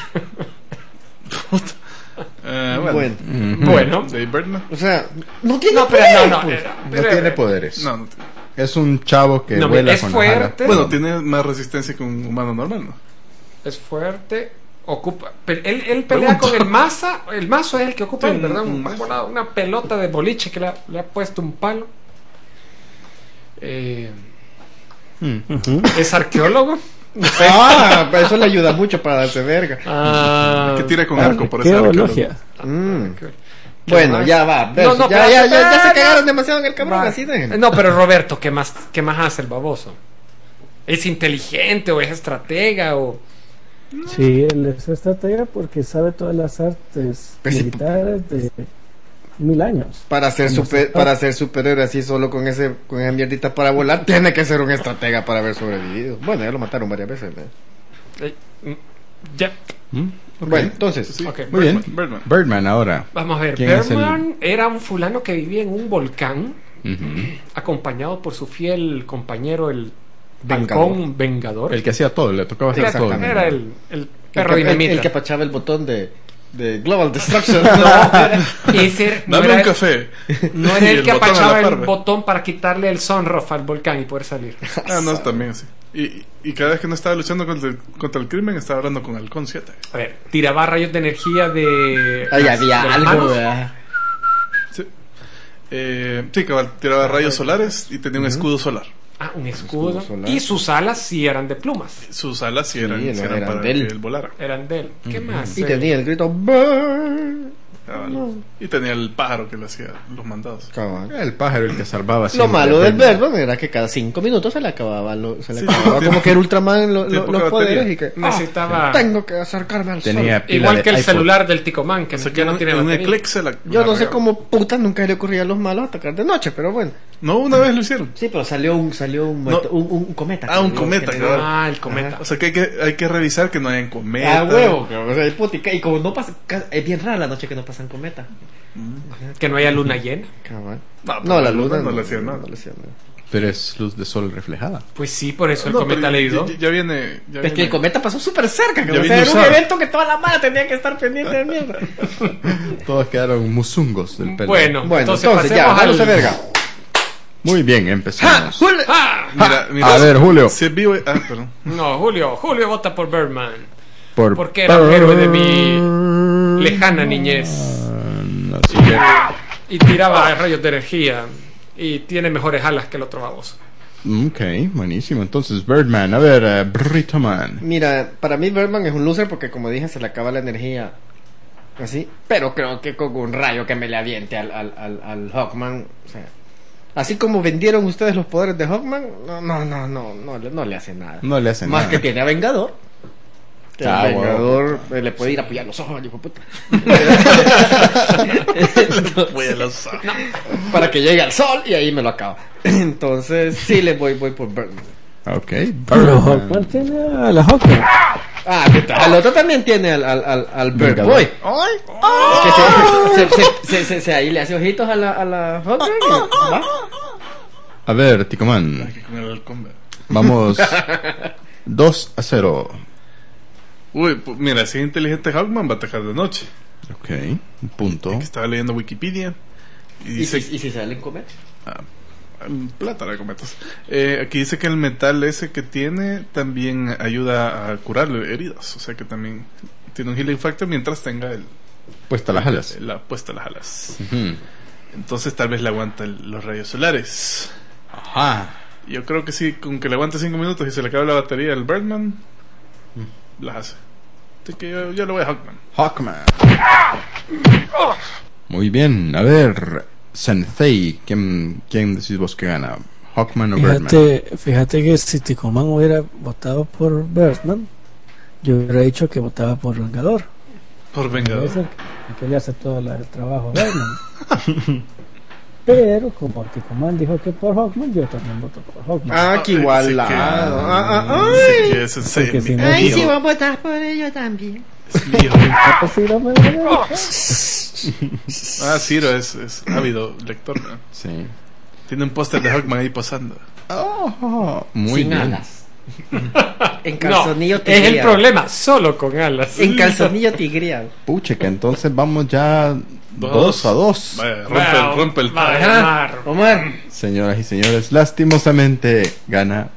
[SPEAKER 2] Eh, bueno.
[SPEAKER 5] Bueno,
[SPEAKER 1] Ujú.
[SPEAKER 3] Bueno.
[SPEAKER 2] De Birdman.
[SPEAKER 5] o sea, no tiene
[SPEAKER 3] No, pero
[SPEAKER 5] poder,
[SPEAKER 3] no, no.
[SPEAKER 5] pues.
[SPEAKER 3] eh,
[SPEAKER 1] No
[SPEAKER 3] pero-
[SPEAKER 1] tiene poderes.
[SPEAKER 2] No, no.
[SPEAKER 1] Es un chavo que
[SPEAKER 3] No,
[SPEAKER 1] vuela
[SPEAKER 3] es
[SPEAKER 1] con
[SPEAKER 3] fuerte.
[SPEAKER 1] la jala.
[SPEAKER 2] Bueno, tiene más resistencia que un humano normal, ¿no?
[SPEAKER 3] Es fuerte. Ocupa. Pero él, él pelea
[SPEAKER 2] Pregunto.
[SPEAKER 3] con el maza. El mazo es el que ocupa
[SPEAKER 2] Sí,
[SPEAKER 3] él, ¿verdad?
[SPEAKER 2] un- un
[SPEAKER 3] Un-
[SPEAKER 2] mazo.
[SPEAKER 3] una, una pelota de boliche que le ha, le ha puesto un palo. Eh,
[SPEAKER 1] Mm.
[SPEAKER 6] Ujú.
[SPEAKER 3] es arqueólogo.
[SPEAKER 5] Ah, pero eso le ayuda mucho para darse verga.
[SPEAKER 3] Ah,
[SPEAKER 2] Que tira con
[SPEAKER 6] Ah,
[SPEAKER 2] arco, por eso.
[SPEAKER 6] arqueología.
[SPEAKER 5] Mm.
[SPEAKER 3] ¿Qué
[SPEAKER 5] Bueno,
[SPEAKER 3] más?
[SPEAKER 5] ya va.
[SPEAKER 3] No,
[SPEAKER 5] verso.
[SPEAKER 3] no,
[SPEAKER 5] ya,
[SPEAKER 3] pero-
[SPEAKER 5] ya, ya, ya se
[SPEAKER 3] pero-
[SPEAKER 5] cagaron demasiado en el cabrón,
[SPEAKER 3] Va.
[SPEAKER 5] así de.
[SPEAKER 3] No, pero Roberto, ¿qué más, ¿qué más hace el baboso? ¿Es inteligente o es estratega o...?
[SPEAKER 6] Sí, él es estratega porque sabe todas las artes
[SPEAKER 5] Pues sí.
[SPEAKER 6] militares de mil años.
[SPEAKER 5] Para ser
[SPEAKER 6] Como
[SPEAKER 5] super,
[SPEAKER 6] se-
[SPEAKER 5] para ser superhéroe así solo con ese con esa mierdita para volar, tiene que ser un estratega para haber sobrevivido. Bueno, ya lo mataron varias veces. ¿no?
[SPEAKER 3] Eh, mm, ya,
[SPEAKER 1] Mm, ok.
[SPEAKER 5] Bueno, entonces,
[SPEAKER 2] Sí.
[SPEAKER 3] ok.
[SPEAKER 1] Muy bien.
[SPEAKER 2] Birdman.
[SPEAKER 1] Birdman ahora.
[SPEAKER 3] Vamos a ver.
[SPEAKER 1] ¿Quién es el-
[SPEAKER 3] Berman era un fulano que vivía en un volcán,
[SPEAKER 1] Ujú.
[SPEAKER 3] acompañado por su fiel compañero, el
[SPEAKER 5] Vengador.
[SPEAKER 3] halcón vengador.
[SPEAKER 1] El que hacía todo, le tocaba hacer todo.
[SPEAKER 5] Exactamente.
[SPEAKER 3] Era el, el
[SPEAKER 5] el
[SPEAKER 3] perro
[SPEAKER 5] que, el,
[SPEAKER 3] dinamita.
[SPEAKER 5] el que pachaba el botón de, de Global Destruction.
[SPEAKER 3] Ese era- no
[SPEAKER 2] Dame
[SPEAKER 3] era
[SPEAKER 2] un
[SPEAKER 3] el-
[SPEAKER 2] café.
[SPEAKER 3] No era
[SPEAKER 2] Y
[SPEAKER 3] el que
[SPEAKER 2] botón a la
[SPEAKER 3] apachaba el
[SPEAKER 2] par, ve.
[SPEAKER 3] botón para quitarle el sunroof al volcán y poder salir.
[SPEAKER 2] Ah, no, también así. Y, y cada vez que no estaba luchando contra el, contra el crimen, estaba hablando con Halcón siete.
[SPEAKER 3] A ver, tiraba rayos de energía de.
[SPEAKER 5] Ahí
[SPEAKER 3] las-
[SPEAKER 5] había
[SPEAKER 3] de las
[SPEAKER 5] algo,
[SPEAKER 3] manos.
[SPEAKER 5] ¿verdad?
[SPEAKER 2] Sí. Eh, sí, cabal, tiraba rayos solares y tenía un escudo solar.
[SPEAKER 3] Ah, un escudo.
[SPEAKER 5] Escudo solar.
[SPEAKER 3] Y sus alas sí eran de plumas.
[SPEAKER 2] Sus alas sí
[SPEAKER 5] Sí,
[SPEAKER 2] eran, sí
[SPEAKER 5] no,
[SPEAKER 2] eran
[SPEAKER 5] eran
[SPEAKER 2] para
[SPEAKER 5] de él.
[SPEAKER 2] que él volara.
[SPEAKER 3] Eran de él. ¿Qué más?
[SPEAKER 5] Y
[SPEAKER 3] Eh,
[SPEAKER 5] tenía el grito "Burn".
[SPEAKER 2] Cabal. Y tenía el pájaro que le hacía los mandados.
[SPEAKER 5] Cabal.
[SPEAKER 1] El pájaro el que salvaba
[SPEAKER 5] Lo
[SPEAKER 1] siempre
[SPEAKER 5] malo
[SPEAKER 1] a
[SPEAKER 5] del
[SPEAKER 1] Birdman.
[SPEAKER 5] Birdman era que cada cinco minutos se le acababa, lo, se le
[SPEAKER 2] Sí,
[SPEAKER 5] acababa
[SPEAKER 2] sí,
[SPEAKER 5] como
[SPEAKER 2] sí.
[SPEAKER 5] que era Ultraman lo-
[SPEAKER 2] Tiene
[SPEAKER 5] lo-
[SPEAKER 2] poca
[SPEAKER 5] los poderes
[SPEAKER 2] batería.
[SPEAKER 5] y que
[SPEAKER 3] Necesitaba-
[SPEAKER 5] "Ah, tengo que acercarme al
[SPEAKER 1] Tenía
[SPEAKER 5] sol".
[SPEAKER 1] pila
[SPEAKER 3] Igual
[SPEAKER 1] de
[SPEAKER 3] que el
[SPEAKER 1] iPod.
[SPEAKER 3] celular del Ticoman, que
[SPEAKER 2] O sea, que
[SPEAKER 3] ya no
[SPEAKER 2] en,
[SPEAKER 3] tiene
[SPEAKER 2] en un
[SPEAKER 3] batería.
[SPEAKER 2] eclipse la,
[SPEAKER 5] Yo
[SPEAKER 2] la
[SPEAKER 5] no sé
[SPEAKER 2] regaba.
[SPEAKER 5] cómo puta nunca le ocurría a los malos atacar de noche, pero bueno.
[SPEAKER 2] No, una vez lo hicieron.
[SPEAKER 5] Sí, pero salió un salió un,
[SPEAKER 2] No.
[SPEAKER 5] un, un cometa.
[SPEAKER 2] Ah, un
[SPEAKER 5] que-
[SPEAKER 2] cometa,
[SPEAKER 5] que-
[SPEAKER 2] claro.
[SPEAKER 3] Ah, el cometa.
[SPEAKER 2] O sea que hay que, hay que revisar que no hayan cometas.
[SPEAKER 5] Ah, huevo, cabrón, o sea, putica, y como no pasa, ca- es bien rara la noche que no pasan cometas.
[SPEAKER 3] Que no haya luna llena.
[SPEAKER 5] Cabal.
[SPEAKER 2] No,
[SPEAKER 5] No, la luna
[SPEAKER 2] no le hacía nada.
[SPEAKER 5] no le hacía nada.
[SPEAKER 1] Pero es luz de sol reflejada.
[SPEAKER 3] Pues sí, por eso el
[SPEAKER 2] No,
[SPEAKER 3] cometa
[SPEAKER 2] pero
[SPEAKER 3] le
[SPEAKER 2] ya,
[SPEAKER 3] ayudó.
[SPEAKER 2] ya- ya viene. Ya
[SPEAKER 5] Es que
[SPEAKER 2] viene-
[SPEAKER 5] el cometa pasó súper cerca,
[SPEAKER 2] Ya
[SPEAKER 5] cabrón. O
[SPEAKER 2] vino
[SPEAKER 5] sea, era un
[SPEAKER 2] usado.
[SPEAKER 5] evento que toda la mala tenía que estar pendiente de mierda.
[SPEAKER 1] Todos quedaron musungos del pelo.
[SPEAKER 3] Bueno,
[SPEAKER 5] Bueno,
[SPEAKER 3] entonces,
[SPEAKER 5] entonces, ya,
[SPEAKER 3] pasemos
[SPEAKER 5] vamos
[SPEAKER 3] al...
[SPEAKER 5] a verga.
[SPEAKER 1] Muy bien, empezamos.
[SPEAKER 3] ¡Ah!
[SPEAKER 2] Mira, mira,
[SPEAKER 1] A ver, Julio.
[SPEAKER 2] Si es vivo. Ah, perdón.
[SPEAKER 3] No, Julio, Julio vota por Birdman.
[SPEAKER 1] Por
[SPEAKER 3] Porque era un héroe de mi lejana niñez.
[SPEAKER 1] No, sí que-
[SPEAKER 3] Y tiraba rayos de energía. Y tiene mejores alas que el otro baboso.
[SPEAKER 1] Ok, buenísimo. Entonces, Birdman, a ver, uh, Brito Man.
[SPEAKER 5] Mira, para mí Birdman es un loser porque como dije se le acaba la energía así, pero creo que con un rayo que me le aviente al, al, al, al Hawkman, o sea, así como vendieron ustedes los poderes de Hawkman, no, no, no, no, no, le- no le hace nada.
[SPEAKER 1] No le hace
[SPEAKER 5] Más
[SPEAKER 1] nada.
[SPEAKER 5] que tiene a Vengador. Que
[SPEAKER 1] Ah,
[SPEAKER 5] el
[SPEAKER 1] huevo.
[SPEAKER 5] Vengador eh, le puede ir a apoyar los ojos al hijo de puta.
[SPEAKER 2] Voy a los.
[SPEAKER 5] Para que llegue al sol y ahí me lo acaba. Entonces, sí le voy, voy por Birdman.
[SPEAKER 1] Ok,
[SPEAKER 6] Pero
[SPEAKER 1] Birdman.
[SPEAKER 6] Hawkman tiene a la Hawkman.
[SPEAKER 5] Ah, el otro también tiene al, al, al, al Bird
[SPEAKER 1] Vengador.
[SPEAKER 5] Boy. Que se, se, se, se, se- se- ahí le hace ojitos a la, a la Hawkman y va.
[SPEAKER 1] A ver, Ticoman.
[SPEAKER 2] Que con el halcón, vea.
[SPEAKER 1] Vamos dos a cero.
[SPEAKER 2] Uy, pu- mira, si es inteligente Hawkman va a atacar de noche.
[SPEAKER 1] Ok, un punto.
[SPEAKER 2] Que estaba leyendo Wikipedia. Y
[SPEAKER 5] ¿Y
[SPEAKER 2] dice.
[SPEAKER 5] si, y si salen cometas?
[SPEAKER 2] Ah, mm, plata de cometas. Eh, aquí dice que el metal ese que tiene también ayuda a curar heridas. O sea que también tiene un healing factor mientras tenga el,
[SPEAKER 1] Puesta las alas.
[SPEAKER 2] la puesta las alas.
[SPEAKER 1] Ujú.
[SPEAKER 2] Entonces tal vez le aguanta el- los rayos solares.
[SPEAKER 1] Ajá.
[SPEAKER 2] Yo creo que sí, con que le aguante cinco minutos y se le acabe la batería del Birdman, las hace. Así que yo, yo le voy a Hawkman.
[SPEAKER 1] Hawkman. Muy bien, a ver, Sensei, ¿quién, quién decís vos que gana? ¿Hawkman o Birdman?
[SPEAKER 6] Fíjate, fíjate que si Ticoman hubiera votado por Birdman, yo hubiera dicho que votaba por Vengador.
[SPEAKER 2] Por Vengador.
[SPEAKER 6] Ese que le hace todo la- el trabajo a Birdman. Pero como Ticoman dijo que por Hawkman, yo también voto por Hawkman.
[SPEAKER 5] Ah, que
[SPEAKER 2] Ay,
[SPEAKER 5] igualado.
[SPEAKER 2] sí que-
[SPEAKER 5] Ah, ah,
[SPEAKER 2] Sí
[SPEAKER 5] ay.
[SPEAKER 2] que es en serio,
[SPEAKER 6] Porque si
[SPEAKER 2] mi-
[SPEAKER 6] no-
[SPEAKER 2] mi
[SPEAKER 5] Ay,
[SPEAKER 2] hijo,
[SPEAKER 5] sí, voy a votar por ello también.
[SPEAKER 2] es mi hijo.
[SPEAKER 6] Ah, pues sí, no me lo veo.
[SPEAKER 2] Ah, Ciro es, es ávido lector, ¿no?
[SPEAKER 1] Sí.
[SPEAKER 2] Tiene un póster de Hawkman ahí posando.
[SPEAKER 1] Oh, muy
[SPEAKER 5] Sin
[SPEAKER 1] bien.
[SPEAKER 5] alas. En
[SPEAKER 3] No,
[SPEAKER 5] calzonillo
[SPEAKER 3] es el
[SPEAKER 5] tigreal.
[SPEAKER 3] problema, solo con alas.
[SPEAKER 5] En calzonillo tigreal.
[SPEAKER 1] Puche, que entonces vamos ya Dos a dos.
[SPEAKER 2] Vaya, rompe, el- rompe el
[SPEAKER 3] Va a
[SPEAKER 2] tie.
[SPEAKER 3] ganar.
[SPEAKER 5] Omar.
[SPEAKER 1] Señoras y señores, lastimosamente gana.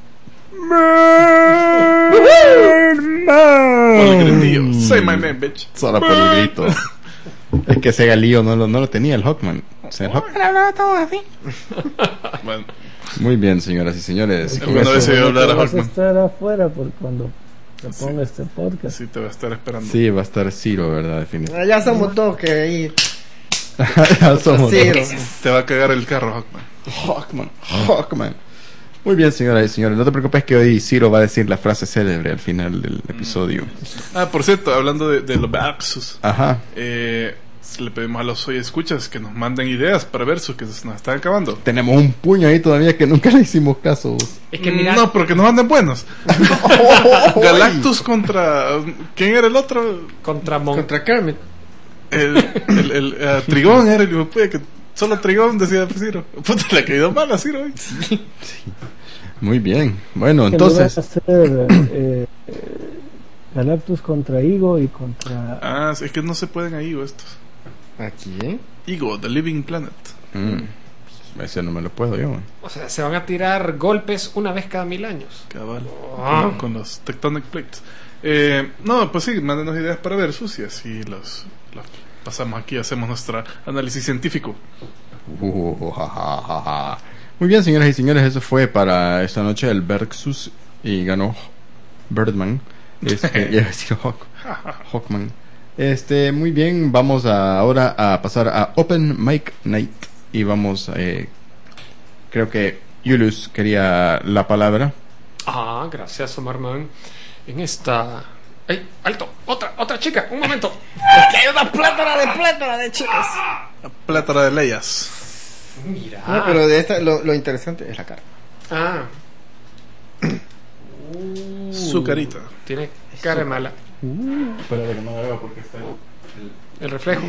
[SPEAKER 2] Por el gritillo. Say my name, bitch.
[SPEAKER 1] Solo por el grito. Es que ese galillo no lo, no lo tenía el Hawkman. O sea, el Hawkman hablaba todo así.
[SPEAKER 2] Bueno,
[SPEAKER 1] Muy bien, señoras y señores.
[SPEAKER 2] Es
[SPEAKER 1] Con
[SPEAKER 2] bueno
[SPEAKER 1] eso-
[SPEAKER 2] ese- Voy a hablar a
[SPEAKER 6] Vas a
[SPEAKER 2] Hawkman.
[SPEAKER 6] estar afuera por cuando se
[SPEAKER 2] Sí.
[SPEAKER 6] ponga este podcast.
[SPEAKER 2] sí te va a estar esperando.
[SPEAKER 1] Sí, va a estar Ciro, ¿verdad? Definitivamente.
[SPEAKER 5] Ya somos dos que ahí.
[SPEAKER 1] Ya somos
[SPEAKER 5] Ciro.
[SPEAKER 2] Te va a cagar el carro, Hawkman.
[SPEAKER 1] Hawkman. Hawkman. Muy bien, señoras y señores. No te preocupes que hoy Ciro va a decir la frase célebre al final del episodio.
[SPEAKER 2] Ah, por cierto, hablando de, de los Versus,
[SPEAKER 1] Ajá.
[SPEAKER 2] eh, le pedimos a los hoy escuchas que nos manden ideas para Versus, que se nos están acabando.
[SPEAKER 1] Tenemos un puño ahí todavía que nunca le hicimos caso.
[SPEAKER 3] Es que mira,
[SPEAKER 2] No, porque nos manden buenos. Galactus contra... ¿Quién era el otro?
[SPEAKER 3] contra Mon
[SPEAKER 5] Contra Kermit.
[SPEAKER 2] El, el, el, eh, Trigón era el hijo de puta que solo Trigón decía Ciro. Puta, le ha caído mal a Ciro hoy.
[SPEAKER 1] Muy bien. Bueno,
[SPEAKER 6] Que lo van a
[SPEAKER 1] entonces.
[SPEAKER 6] hacer eh, eh, Galactus contra Igo y contra.
[SPEAKER 2] Ah, es que no se pueden a Igo estos.
[SPEAKER 5] Aquí, ¿eh?
[SPEAKER 2] Igo, The Living Planet.
[SPEAKER 1] Mm, ese no me lo puedo yo.
[SPEAKER 3] O sea, se van a tirar golpes una vez cada mil años.
[SPEAKER 2] Cabal.
[SPEAKER 3] Ah.
[SPEAKER 2] Con los Tectonic Plates. Eh, no, pues sí, mándenos ideas para Versus y así los, los pasamos aquí, hacemos nuestro análisis científico.
[SPEAKER 1] Uh, ja, ja, ja, ja. Muy bien, señoras y señores, eso fue para esta noche el Versus y ganó Birdman. Este, iba a decir Hawk, Hawkman. Este, muy bien, vamos a, ahora a pasar a Open Mic Night y vamos, eh, creo que Julius quería la palabra.
[SPEAKER 3] Ah, gracias, Omarman. En esta... ¡Ey, alto! ¡Otra, otra chica! ¡Un momento!
[SPEAKER 5] Es que hay una plétora de plétora de chicas.
[SPEAKER 2] Plátara de Leyas.
[SPEAKER 3] Mira.
[SPEAKER 5] No, pero de esta, lo, lo interesante es la cara.
[SPEAKER 3] Ah.
[SPEAKER 2] Su carita.
[SPEAKER 3] Tiene cara de mala.
[SPEAKER 1] Espera que no me veo porque está
[SPEAKER 3] El reflejo.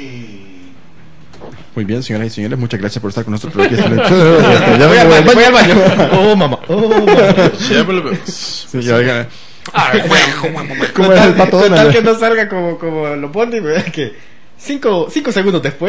[SPEAKER 1] Muy bien, señoras y señores, muchas gracias por estar con nosotros. Aquí está el- Ya
[SPEAKER 5] Voy al
[SPEAKER 1] vengo
[SPEAKER 5] baño,
[SPEAKER 1] del
[SPEAKER 5] voy al baño. Oh, mamá. Oh, mamá.
[SPEAKER 2] Ya me lo veo.
[SPEAKER 1] Sí, ya venga.
[SPEAKER 3] Ah,
[SPEAKER 1] ¿Cómo es el pato
[SPEAKER 5] Con tal
[SPEAKER 1] Donald?
[SPEAKER 5] que no salga como, como lo pone, ¿verdad? Que cinco, cinco segundos después.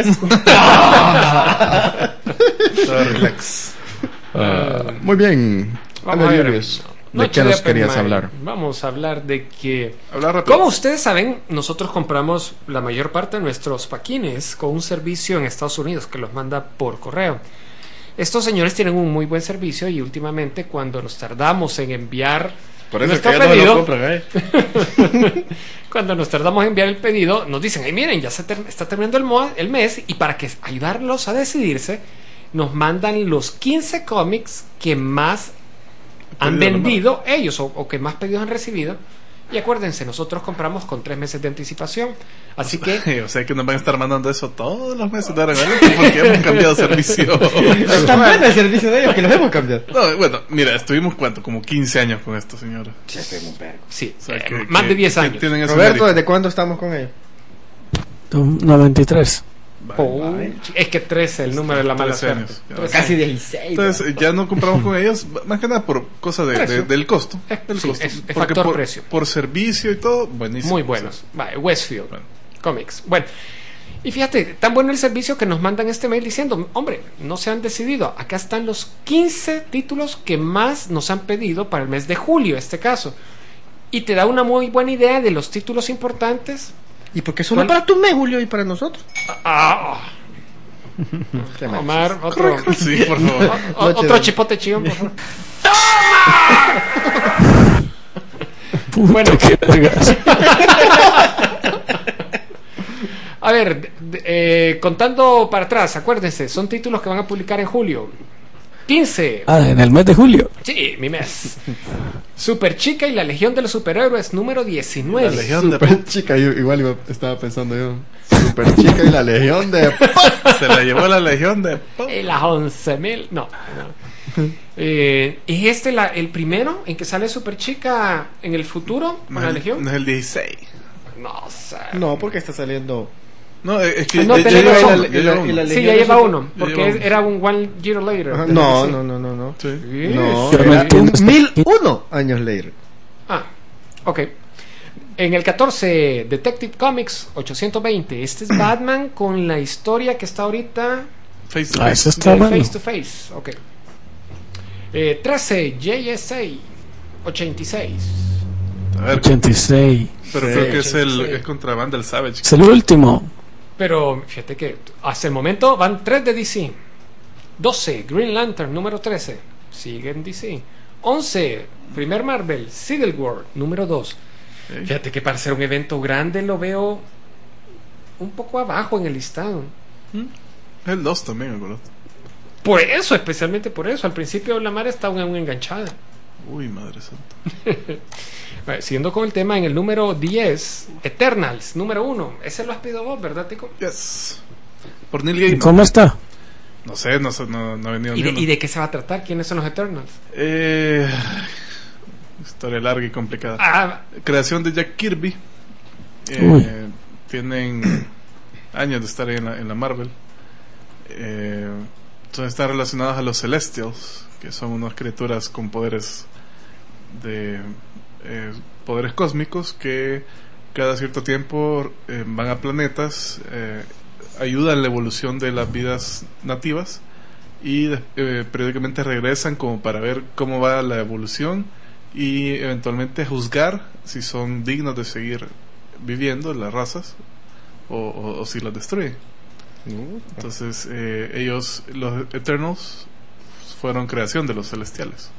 [SPEAKER 2] Todo relax.
[SPEAKER 1] Ah, muy bien.
[SPEAKER 3] Vamos
[SPEAKER 1] Anda,
[SPEAKER 3] a ver.
[SPEAKER 1] Julius, ¿de
[SPEAKER 3] Noche
[SPEAKER 1] qué nos
[SPEAKER 3] Open
[SPEAKER 1] querías
[SPEAKER 3] Mic.
[SPEAKER 1] hablar?
[SPEAKER 3] Vamos a hablar de que...
[SPEAKER 2] Hablar rápido.
[SPEAKER 3] Como ustedes saben, nosotros compramos la mayor parte de nuestros paquines con un servicio en Estados Unidos que los manda por correo. Estos señores tienen un muy buen servicio y últimamente cuando nos tardamos en enviar
[SPEAKER 5] Por eso
[SPEAKER 3] nuestro
[SPEAKER 5] que ya no me
[SPEAKER 3] pedido,
[SPEAKER 5] lo compran, ¿eh?
[SPEAKER 3] cuando nos tardamos en enviar el pedido, nos dicen, hey, miren, ya se ter- está terminando el, mo- el mes y para que ayudarlos a decidirse, nos mandan los quince cómics que más han
[SPEAKER 2] Pedido
[SPEAKER 3] vendido ellos o, o que más pedidos han recibido. Y acuérdense, nosotros compramos con tres meses de anticipación. Así que
[SPEAKER 2] O sea que nos van a estar mandando eso todos los meses de ahora en adelante porque hemos cambiado de servicio.
[SPEAKER 5] Es tan bueno el servicio de ellos que los hemos cambiado.
[SPEAKER 2] No, bueno, mira, estuvimos cuánto, como quince años con esto, señora.
[SPEAKER 3] sí,
[SPEAKER 2] O sea,
[SPEAKER 3] eh,
[SPEAKER 2] que-
[SPEAKER 3] más
[SPEAKER 2] que-
[SPEAKER 3] de diez
[SPEAKER 2] que
[SPEAKER 3] años.
[SPEAKER 2] tienen ese
[SPEAKER 5] Roberto,
[SPEAKER 2] mérito.
[SPEAKER 5] ¿desde cuándo estamos con ellos?
[SPEAKER 6] noventa y tres.
[SPEAKER 2] Vale,
[SPEAKER 3] Oh, es que trece el número de la mala
[SPEAKER 2] trece
[SPEAKER 3] suerte.
[SPEAKER 2] años.
[SPEAKER 3] trece
[SPEAKER 5] Casi
[SPEAKER 3] años.
[SPEAKER 5] dieciséis.
[SPEAKER 2] Entonces ya no compramos con ellos, más que nada por cosa de,
[SPEAKER 3] Precio.
[SPEAKER 2] de- del costo.
[SPEAKER 3] Eh,
[SPEAKER 2] Del
[SPEAKER 3] sí,
[SPEAKER 2] costo.
[SPEAKER 3] es- es
[SPEAKER 2] Porque
[SPEAKER 3] factor
[SPEAKER 2] por,
[SPEAKER 3] precio.
[SPEAKER 2] por servicio y todo, buenísimo.
[SPEAKER 3] Muy buenos. Vale, Westfield
[SPEAKER 2] Bueno.
[SPEAKER 3] Comics. Bueno, y fíjate, tan bueno el servicio que nos mandan este mail diciendo, hombre, no se han decidido. Acá están los quince títulos que más nos han pedido para el mes de julio, este caso. Y te da una muy buena idea de los títulos importantes.
[SPEAKER 5] ¿Y por qué solo
[SPEAKER 3] ¿Cuál?
[SPEAKER 5] para tu mes, Julio, y para nosotros?
[SPEAKER 3] Ah,
[SPEAKER 5] Qué mal.
[SPEAKER 3] Omar, otro,
[SPEAKER 2] Sí, por favor.
[SPEAKER 3] o-
[SPEAKER 5] Noche
[SPEAKER 3] otro
[SPEAKER 5] de-
[SPEAKER 3] chipote chillón, por favor.
[SPEAKER 6] Puta,
[SPEAKER 3] Bueno.
[SPEAKER 6] qué vergas.
[SPEAKER 3] A ver, de- de- eh, contando para atrás, acuérdense, son títulos que van a publicar en julio. quince.
[SPEAKER 6] Ah, en el mes de julio.
[SPEAKER 3] Sí, mi mes. Super Chica y la Legión de los Superhéroes número diecinueve.
[SPEAKER 2] La Legión de
[SPEAKER 1] Super chica, yo, igual iba- estaba pensando yo. Super chica y la legión de...
[SPEAKER 2] Se la llevó la Legión de Pop.
[SPEAKER 3] Eh, las once mil. No. no. Eh, ¿Es este la- el primero en que sale Super Chica en el futuro con
[SPEAKER 2] No
[SPEAKER 3] la
[SPEAKER 2] es,
[SPEAKER 3] Legión?
[SPEAKER 2] no es el dieciséis.
[SPEAKER 3] No sé.
[SPEAKER 5] No, porque está saliendo.
[SPEAKER 2] No, es que
[SPEAKER 3] Ah, no,
[SPEAKER 2] ya- ya
[SPEAKER 3] tenés
[SPEAKER 2] lleva
[SPEAKER 3] razón.
[SPEAKER 2] uno, ya
[SPEAKER 5] Y la-
[SPEAKER 2] lleva
[SPEAKER 5] y
[SPEAKER 2] uno.
[SPEAKER 5] la-
[SPEAKER 3] Sí,
[SPEAKER 5] Legión
[SPEAKER 3] ya
[SPEAKER 5] de
[SPEAKER 3] lleva
[SPEAKER 5] Super-
[SPEAKER 3] uno, porque
[SPEAKER 2] lleva
[SPEAKER 3] es-
[SPEAKER 2] uno.
[SPEAKER 3] era un One Year Later.
[SPEAKER 5] Ajá,
[SPEAKER 3] del
[SPEAKER 5] no,
[SPEAKER 3] D C.
[SPEAKER 5] no, no, no, no.
[SPEAKER 2] Sí.
[SPEAKER 3] Sí.
[SPEAKER 5] No,
[SPEAKER 6] Yo no
[SPEAKER 5] era
[SPEAKER 6] entiendo
[SPEAKER 5] un
[SPEAKER 6] esta-
[SPEAKER 5] mil uno años later.
[SPEAKER 3] Ah, ok. En el catorce, Detective Comics ochocientos veinte. Este es Batman con la historia que está ahorita
[SPEAKER 2] Face to
[SPEAKER 6] Ah,
[SPEAKER 2] face.
[SPEAKER 6] eso está
[SPEAKER 3] de
[SPEAKER 6] bueno.
[SPEAKER 3] Face to Face. Ok. Eh, trece, J S A ochenta y seis.
[SPEAKER 2] A ver,
[SPEAKER 6] ochenta y seis.
[SPEAKER 2] pero
[SPEAKER 5] Sí,
[SPEAKER 2] creo que es el
[SPEAKER 3] ochenta y seis.
[SPEAKER 2] es contra Vandal Savage.
[SPEAKER 6] Es el último.
[SPEAKER 3] Pero fíjate que hasta el momento van tres de D C. doce, Green Lantern número trece. Sigue en D C. once, primer Marvel, Civil War número dos.
[SPEAKER 2] Ok.
[SPEAKER 3] Fíjate que para ser un evento grande lo veo un poco abajo en el listado.
[SPEAKER 2] El dos también, me acuerdo.
[SPEAKER 3] Por eso, especialmente por eso. Al principio la Mara estaba aún enganchada.
[SPEAKER 2] Uy, madre santa.
[SPEAKER 3] Bueno, siguiendo con el tema, en el número diez, Eternals número uno. Ese lo has pedido vos, ¿verdad, Tico?
[SPEAKER 2] Yes. Por Neil
[SPEAKER 6] ¿Y
[SPEAKER 2] Gaiman.
[SPEAKER 6] cómo está?
[SPEAKER 2] No sé, no, sé, no, no ha venido
[SPEAKER 3] ¿Y de,
[SPEAKER 2] ni
[SPEAKER 3] ¿Y
[SPEAKER 2] uno.
[SPEAKER 3] de qué se va a tratar? ¿Quiénes son los Eternals?
[SPEAKER 2] Eh, historia larga y complicada.
[SPEAKER 3] Ah,
[SPEAKER 2] Creación de Jack Kirby. Eh,
[SPEAKER 6] Uy.
[SPEAKER 2] tienen años de estar ahí en la, en la Marvel. Eh, entonces están relacionados a los Celestials, que son unas criaturas con poderes de eh, poderes cósmicos que cada cierto tiempo eh, van a planetas, eh, ayudan a la evolución de las vidas nativas y eh, periódicamente regresan como para ver cómo va la evolución y eventualmente juzgar si son dignos de seguir viviendo las razas o, o, o si las destruyen. Entonces eh, ellos, los Eternals, fueron creación de los Celestiales.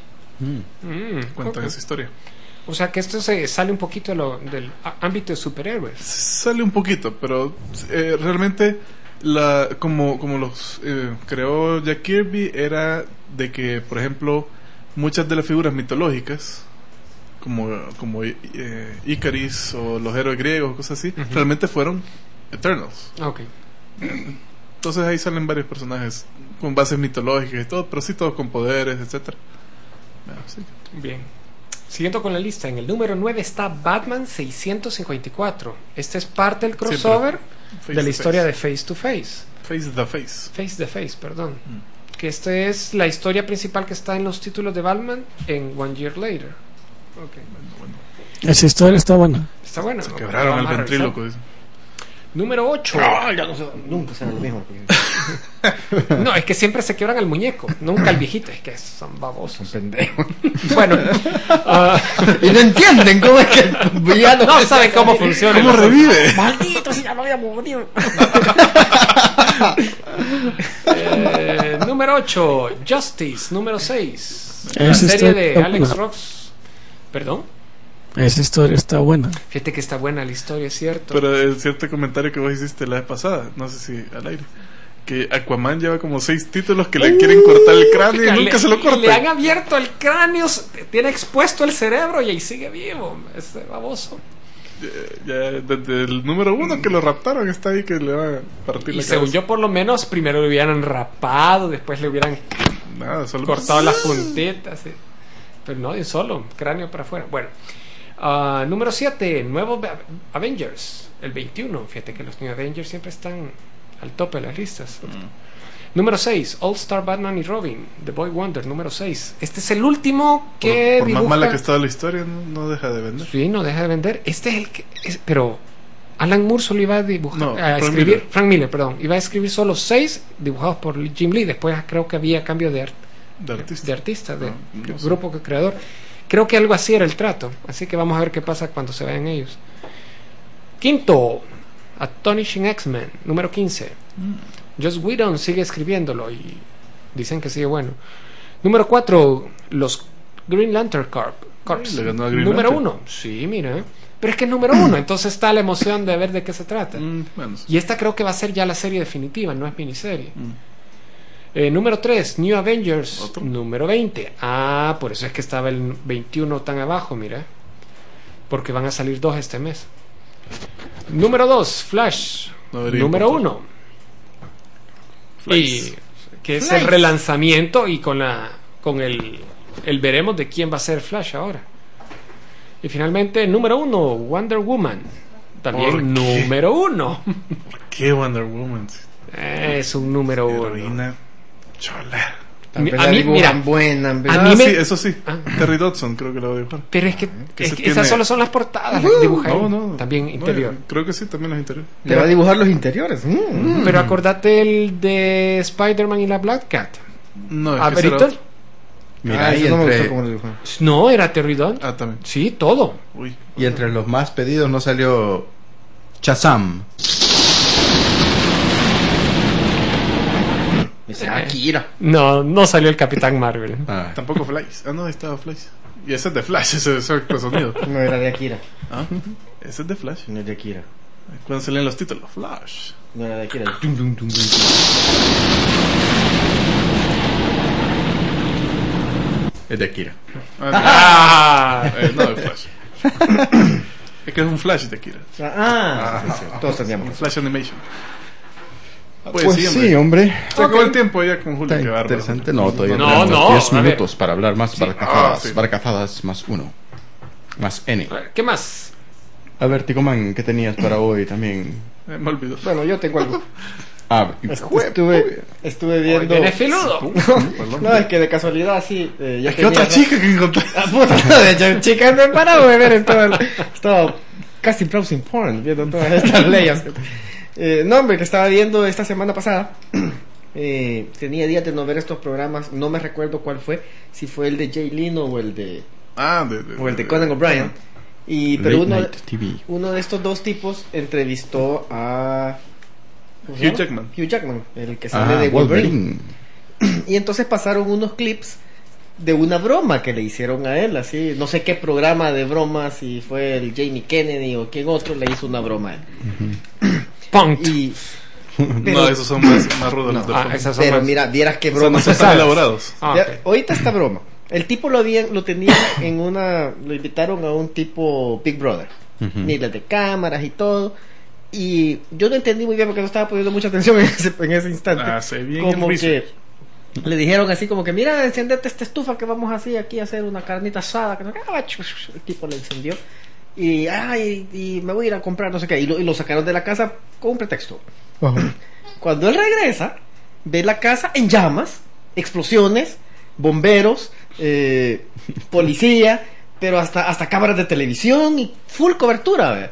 [SPEAKER 3] mm,
[SPEAKER 2] Cuentan
[SPEAKER 3] ok.
[SPEAKER 2] esa historia.
[SPEAKER 3] O sea que esto se sale un poquito de lo- del á- ámbito de superhéroes.
[SPEAKER 2] Sale un poquito, pero eh, realmente la como como los eh, creó Jack Kirby era de que, por ejemplo, muchas de las figuras mitológicas como como eh, Icaris o los héroes griegos, cosas así,
[SPEAKER 3] Ujú.
[SPEAKER 2] realmente fueron Eternals.
[SPEAKER 3] Ok.
[SPEAKER 2] Entonces ahí salen varios personajes con bases mitológicas y todo, pero sí todos con poderes, etcétera. Bueno, sí.
[SPEAKER 3] Bien. Siguiendo con la lista, en el número nueve está Batman seiscientos cincuenta y cuatro. Este es parte del crossover
[SPEAKER 2] Face
[SPEAKER 3] de la
[SPEAKER 2] to
[SPEAKER 3] historia
[SPEAKER 2] face.
[SPEAKER 3] de Face to Face.
[SPEAKER 2] Face the Face.
[SPEAKER 3] Face the Face, perdón. Que esta es la historia principal que está en los títulos de Batman en One Year Later. Ok.
[SPEAKER 2] Bueno, bueno.
[SPEAKER 6] Esa historia está buena.
[SPEAKER 3] Está bueno.
[SPEAKER 2] Se
[SPEAKER 3] Ok,
[SPEAKER 2] quebraron
[SPEAKER 3] vamos
[SPEAKER 2] el
[SPEAKER 3] a revisar.
[SPEAKER 2] ventríloco. dice.
[SPEAKER 3] Número ocho.
[SPEAKER 5] ya no sé, nunca será lo mismo. porque
[SPEAKER 3] No, es que siempre se quiebran al muñeco, nunca al viejito. Es que son
[SPEAKER 5] Son
[SPEAKER 3] babosos.
[SPEAKER 5] pendejos.
[SPEAKER 3] Bueno, ah,
[SPEAKER 5] Y no entienden cómo es que el villano.
[SPEAKER 3] no saben cómo funciona.
[SPEAKER 2] ¿Cómo revive?
[SPEAKER 5] Maldito, si ya lo había morido.
[SPEAKER 3] Eh, número ocho, Justice. Número seis, la
[SPEAKER 6] Esa
[SPEAKER 3] serie
[SPEAKER 6] historia
[SPEAKER 3] de
[SPEAKER 6] está
[SPEAKER 3] Alex
[SPEAKER 6] buena.
[SPEAKER 3] Ross. Perdón.
[SPEAKER 6] Esa historia está buena.
[SPEAKER 3] Fíjate que está buena la historia, es cierto.
[SPEAKER 2] Pero el cierto comentario que vos hiciste la vez pasada, no sé si al aire, que Aquaman lleva como seis títulos que le quieren cortar el cráneo y
[SPEAKER 3] Le-
[SPEAKER 2] nunca se lo
[SPEAKER 3] Le han
[SPEAKER 2] cortan.
[SPEAKER 3] abierto el cráneo, tiene expuesto el cerebro y ahí sigue vivo. Ese baboso.
[SPEAKER 2] Ya, desde el número uno que lo raptaron está ahí que le va a partir
[SPEAKER 3] Y
[SPEAKER 2] la
[SPEAKER 3] según
[SPEAKER 2] cabeza.
[SPEAKER 3] yo, por lo menos, primero le hubieran rapado, después le hubieran
[SPEAKER 2] Nada, solo
[SPEAKER 3] cortado las puntitas. Sí. Pero no, de un solo, cráneo para afuera. Bueno, ah, número siete, nuevos Ba- Avengers, el veintiuno. Fíjate que los New Avengers siempre están al tope de las listas. Número seis, All Star Batman y Robin, The Boy Wonder, número seis. Este es el último que
[SPEAKER 2] por, por más
[SPEAKER 3] dibuja-
[SPEAKER 2] mala que estaba la historia, no, no deja de vender.
[SPEAKER 3] Sí, no deja de vender. Este es el que. es- pero Alan Moore solo iba a dibujar.
[SPEAKER 2] No,
[SPEAKER 3] a
[SPEAKER 2] Frank
[SPEAKER 3] escribir.
[SPEAKER 2] Miller.
[SPEAKER 3] Frank Miller, perdón. Iba a escribir solo seis dibujados por Jim Lee. Después creo que había cambio de, art-
[SPEAKER 2] De artista.
[SPEAKER 3] de artista, de
[SPEAKER 2] Ah, no sé.
[SPEAKER 3] grupo creador. Creo que algo así era el trato. Así que vamos a ver qué pasa cuando se vayan ellos. Quinto, Astonishing X-Men, número quince. Joss Whedon sigue escribiéndolo y dicen que sigue bueno. Número cuatro, los Green Lantern Corp. Corps.
[SPEAKER 2] Le ganó a Green
[SPEAKER 3] Número
[SPEAKER 2] Lantern.
[SPEAKER 3] uno, sí, mira. Pero es que es número uno, entonces está la emoción de ver de qué se trata.
[SPEAKER 2] Mm, bueno,
[SPEAKER 3] Y esta creo que va a ser ya la serie definitiva, no es miniserie.
[SPEAKER 2] Mm.
[SPEAKER 3] Eh, número tres, New Avengers.
[SPEAKER 2] Otro.
[SPEAKER 3] Número veinte. Ah, por eso es que estaba el veintiuno tan abajo, mira. Porque van a salir dos este mes. Número dos, Flash.
[SPEAKER 2] No debería
[SPEAKER 3] Número
[SPEAKER 2] importar.
[SPEAKER 3] uno.
[SPEAKER 2] Flash.
[SPEAKER 3] Y que es
[SPEAKER 5] Flash.
[SPEAKER 3] el relanzamiento y con la con el, el veremos de quién va a ser Flash ahora. Y finalmente, número uno, Wonder Woman.
[SPEAKER 2] ¿Por
[SPEAKER 3] También
[SPEAKER 2] qué?
[SPEAKER 3] número uno.
[SPEAKER 2] ¿Qué Wonder Woman?
[SPEAKER 3] Es un número uno.
[SPEAKER 2] Heroína chola.
[SPEAKER 5] Tal vez
[SPEAKER 3] A
[SPEAKER 5] la
[SPEAKER 3] mí,
[SPEAKER 5] dibujan
[SPEAKER 3] mira,
[SPEAKER 5] buena, en vez-
[SPEAKER 3] a
[SPEAKER 2] Ah,
[SPEAKER 3] mí me-
[SPEAKER 2] sí, eso sí. Terry Dodson creo que lo va a dibujar.
[SPEAKER 3] Pero es que,
[SPEAKER 2] Que
[SPEAKER 3] es
[SPEAKER 2] se
[SPEAKER 3] que
[SPEAKER 2] tiene-
[SPEAKER 3] esas solo son las portadas, las dibuja él.
[SPEAKER 2] No, no.
[SPEAKER 3] También
[SPEAKER 2] no,
[SPEAKER 3] interior.
[SPEAKER 2] creo que sí, también los interiores.
[SPEAKER 5] Le va a dibujar los interiores. Mm.
[SPEAKER 3] Pero acordate el de Spider-Man y la Black Cat.
[SPEAKER 2] No, es
[SPEAKER 3] ¿A
[SPEAKER 2] que será
[SPEAKER 3] Brito?
[SPEAKER 2] otro.
[SPEAKER 1] Mira,
[SPEAKER 5] Ah,
[SPEAKER 1] y
[SPEAKER 5] eso no me
[SPEAKER 1] entre,
[SPEAKER 5] gustó cómo lo dibujaron.
[SPEAKER 3] No, era Terry Dunn.
[SPEAKER 2] Ah, también.
[SPEAKER 3] Sí, todo.
[SPEAKER 2] Uy.
[SPEAKER 1] y entre los más pedidos no salió Shazam.
[SPEAKER 5] Dice Akira.
[SPEAKER 3] No, no salió el Capitán Marvel.
[SPEAKER 1] Ah,
[SPEAKER 2] Tampoco Flash. Ah, no, ahí estaba Flash. Y ese es de Flash, ese es el sonido.
[SPEAKER 5] No era de Akira.
[SPEAKER 2] Ah, ese es de Flash.
[SPEAKER 5] No es de Akira.
[SPEAKER 2] Cuando salen los títulos, Flash.
[SPEAKER 5] No era de Akira. Tum, tum, tum, tum, tum.
[SPEAKER 1] es de Akira.
[SPEAKER 2] Ah, eh, no, de Flash. Es que es un Flash de Akira.
[SPEAKER 5] Ah, sí, sí, todos
[SPEAKER 2] Un
[SPEAKER 5] teníamos.
[SPEAKER 2] Flash Animation.
[SPEAKER 1] Pues,
[SPEAKER 2] Pues,
[SPEAKER 1] sí,
[SPEAKER 2] sí, hombre.
[SPEAKER 1] hombre.
[SPEAKER 2] Se acabó el tiempo ya con Julio.
[SPEAKER 1] Está
[SPEAKER 2] Qué bárbaro.
[SPEAKER 1] interesante. No, todavía
[SPEAKER 3] No,
[SPEAKER 1] tenemos
[SPEAKER 3] no,
[SPEAKER 1] diez
[SPEAKER 3] a ver.
[SPEAKER 1] minutos para hablar más barcazadas.
[SPEAKER 2] Ah, sí.
[SPEAKER 1] Barcazadas más uno. Más N.
[SPEAKER 3] A ver, ¿qué más?
[SPEAKER 1] A ver, Ticoman, ¿qué tenías para hoy también?
[SPEAKER 2] Eh, me olvidó.
[SPEAKER 5] Bueno, yo tengo algo.
[SPEAKER 1] Ah,
[SPEAKER 5] Estuve, estuve
[SPEAKER 3] Hoy
[SPEAKER 5] viendo.
[SPEAKER 3] viene filudo.
[SPEAKER 5] No, es que de casualidad sí. Eh, ya
[SPEAKER 2] Es que
[SPEAKER 5] tenía-
[SPEAKER 2] otra chica que encontré.
[SPEAKER 5] Ah, puta, no, de hecho, chica, no he parado de ver en todo el... Estaba casi browsing porn, viendo todas estas leyes. Eh, no, hombre, que estaba viendo esta semana pasada. Eh, tenía días de no ver estos programas. No me recuerdo cuál fue. Si fue el de Jay Leno o el de,
[SPEAKER 2] Ah, de, de,
[SPEAKER 5] o el de Conan O'Brien. Y, pero
[SPEAKER 1] Late
[SPEAKER 5] uno,
[SPEAKER 1] Night T V.
[SPEAKER 5] uno de estos dos tipos entrevistó a... ¿cómo se
[SPEAKER 2] Hugh
[SPEAKER 5] llama?
[SPEAKER 2] Jackman.
[SPEAKER 5] Hugh Jackman, el que sale
[SPEAKER 1] Ah,
[SPEAKER 5] de Wolverine.
[SPEAKER 1] Wolverine.
[SPEAKER 5] Y entonces pasaron unos clips de una broma que le hicieron a él, así, no sé qué programa de bromas, si fue el Jamie Kennedy o quién otro le hizo una broma a él.
[SPEAKER 3] Punked.
[SPEAKER 5] Y,
[SPEAKER 2] No,
[SPEAKER 5] pero,
[SPEAKER 2] esos son más, más rudos los de
[SPEAKER 3] Ah,
[SPEAKER 2] Fox.
[SPEAKER 3] esas son
[SPEAKER 5] pero
[SPEAKER 3] más-
[SPEAKER 5] mira, vieras qué
[SPEAKER 2] O sea,
[SPEAKER 5] broma.
[SPEAKER 2] no son tan elaborados.
[SPEAKER 3] Ah,
[SPEAKER 5] Ya,
[SPEAKER 3] ok.
[SPEAKER 5] ahorita esta broma. El tipo lo habían, lo tenía en una, lo invitaron a un tipo Big Brother,
[SPEAKER 1] Ujú.
[SPEAKER 5] miles de cámaras y todo. Y yo no entendí muy bien porque no estaba poniendo mucha atención en ese, en ese instante.
[SPEAKER 2] Ah, se bien
[SPEAKER 5] Como
[SPEAKER 2] el
[SPEAKER 5] que
[SPEAKER 2] research.
[SPEAKER 5] le dijeron así como que mira, encendete esta estufa que vamos así aquí a hacer una carnita asada. Que no, ah, chu, chu, el tipo le encendió y ay, y me voy a ir a comprar no sé qué y lo, y lo sacaron de la casa con un pretexto. Cuando él regresa, ve la casa en llamas, explosiones, bomberos, eh, policía, pero hasta hasta cámaras de televisión y full cobertura. ¿ve?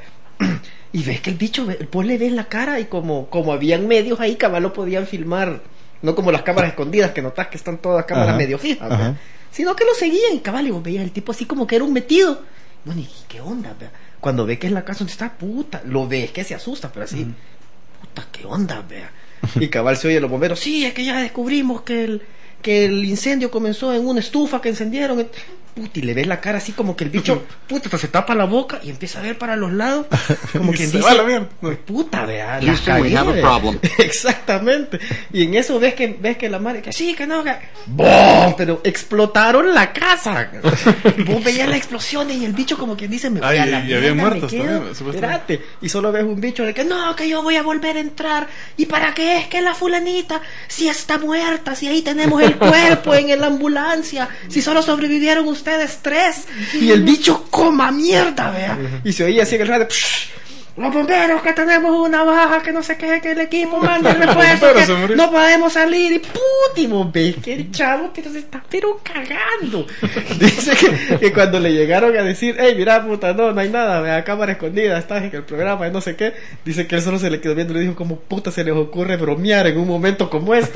[SPEAKER 5] Y ves que el bicho, ve- pues le ves la cara y como como habían medios ahí, cabal lo podían filmar, no como las cámaras escondidas que notas que están todas cámaras
[SPEAKER 1] Ajá,
[SPEAKER 5] medio fijas, ¿ve?
[SPEAKER 1] ajá.
[SPEAKER 5] Sino que lo seguían y cabal y vos veías el tipo así como que era un metido. Bueno, ¿y qué onda? ¿ve? Cuando ve que es la casa donde está, puta, lo ves que se asusta, pero así, puta, ¿qué onda? Vea. Y cabal se oye los bomberos, sí, es que ya descubrimos que el, que el incendio comenzó en una estufa que encendieron. Puta, y le ves la cara así como que el bicho, puta, se tapa la boca y empieza a ver para los lados, como
[SPEAKER 2] Y
[SPEAKER 5] quien
[SPEAKER 2] se
[SPEAKER 5] dice,
[SPEAKER 2] va a la mierda.
[SPEAKER 5] "Pues, puta, vea, la
[SPEAKER 4] Houston, we
[SPEAKER 5] cagué,
[SPEAKER 4] have a
[SPEAKER 5] vea".
[SPEAKER 4] problem.
[SPEAKER 5] Exactamente. Y en eso ves que ves que la madre, que sí, que no, que ¡bom! Pero explotaron la casa. Vos veías la explosión y el bicho como quien dice, me voy
[SPEAKER 2] Ay,
[SPEAKER 5] a la
[SPEAKER 2] y
[SPEAKER 5] mierda,
[SPEAKER 2] habían
[SPEAKER 5] me
[SPEAKER 2] muertos
[SPEAKER 5] quedo".
[SPEAKER 2] también, supuestamente.
[SPEAKER 5] Espérate. Y solo ves un bicho de que no, que yo voy a volver a entrar. ¿Y para qué es que la fulanita si está muerta? Si ahí tenemos el cuerpo en la ambulancia. Si solo sobrevivieron ustedes tres. Y el bicho coma mierda, vea. Y se oía así en el radio. "Psh, los bomberos que tenemos una baja, que no sé qué, que el equipo manda el refuerzo,
[SPEAKER 2] bomberos
[SPEAKER 5] que
[SPEAKER 2] se murieron.
[SPEAKER 5] no podemos salir". Y puti, ves que el chavo pero se está pero cagando. Dice que, que cuando le llegaron a decir, hey, mira, puta, no, no hay nada, vea, cámara escondida, estás en el programa, y no sé qué. Dice que él solo se le quedó viendo y le dijo, ¿cómo puta se les ocurre bromear en un momento como este?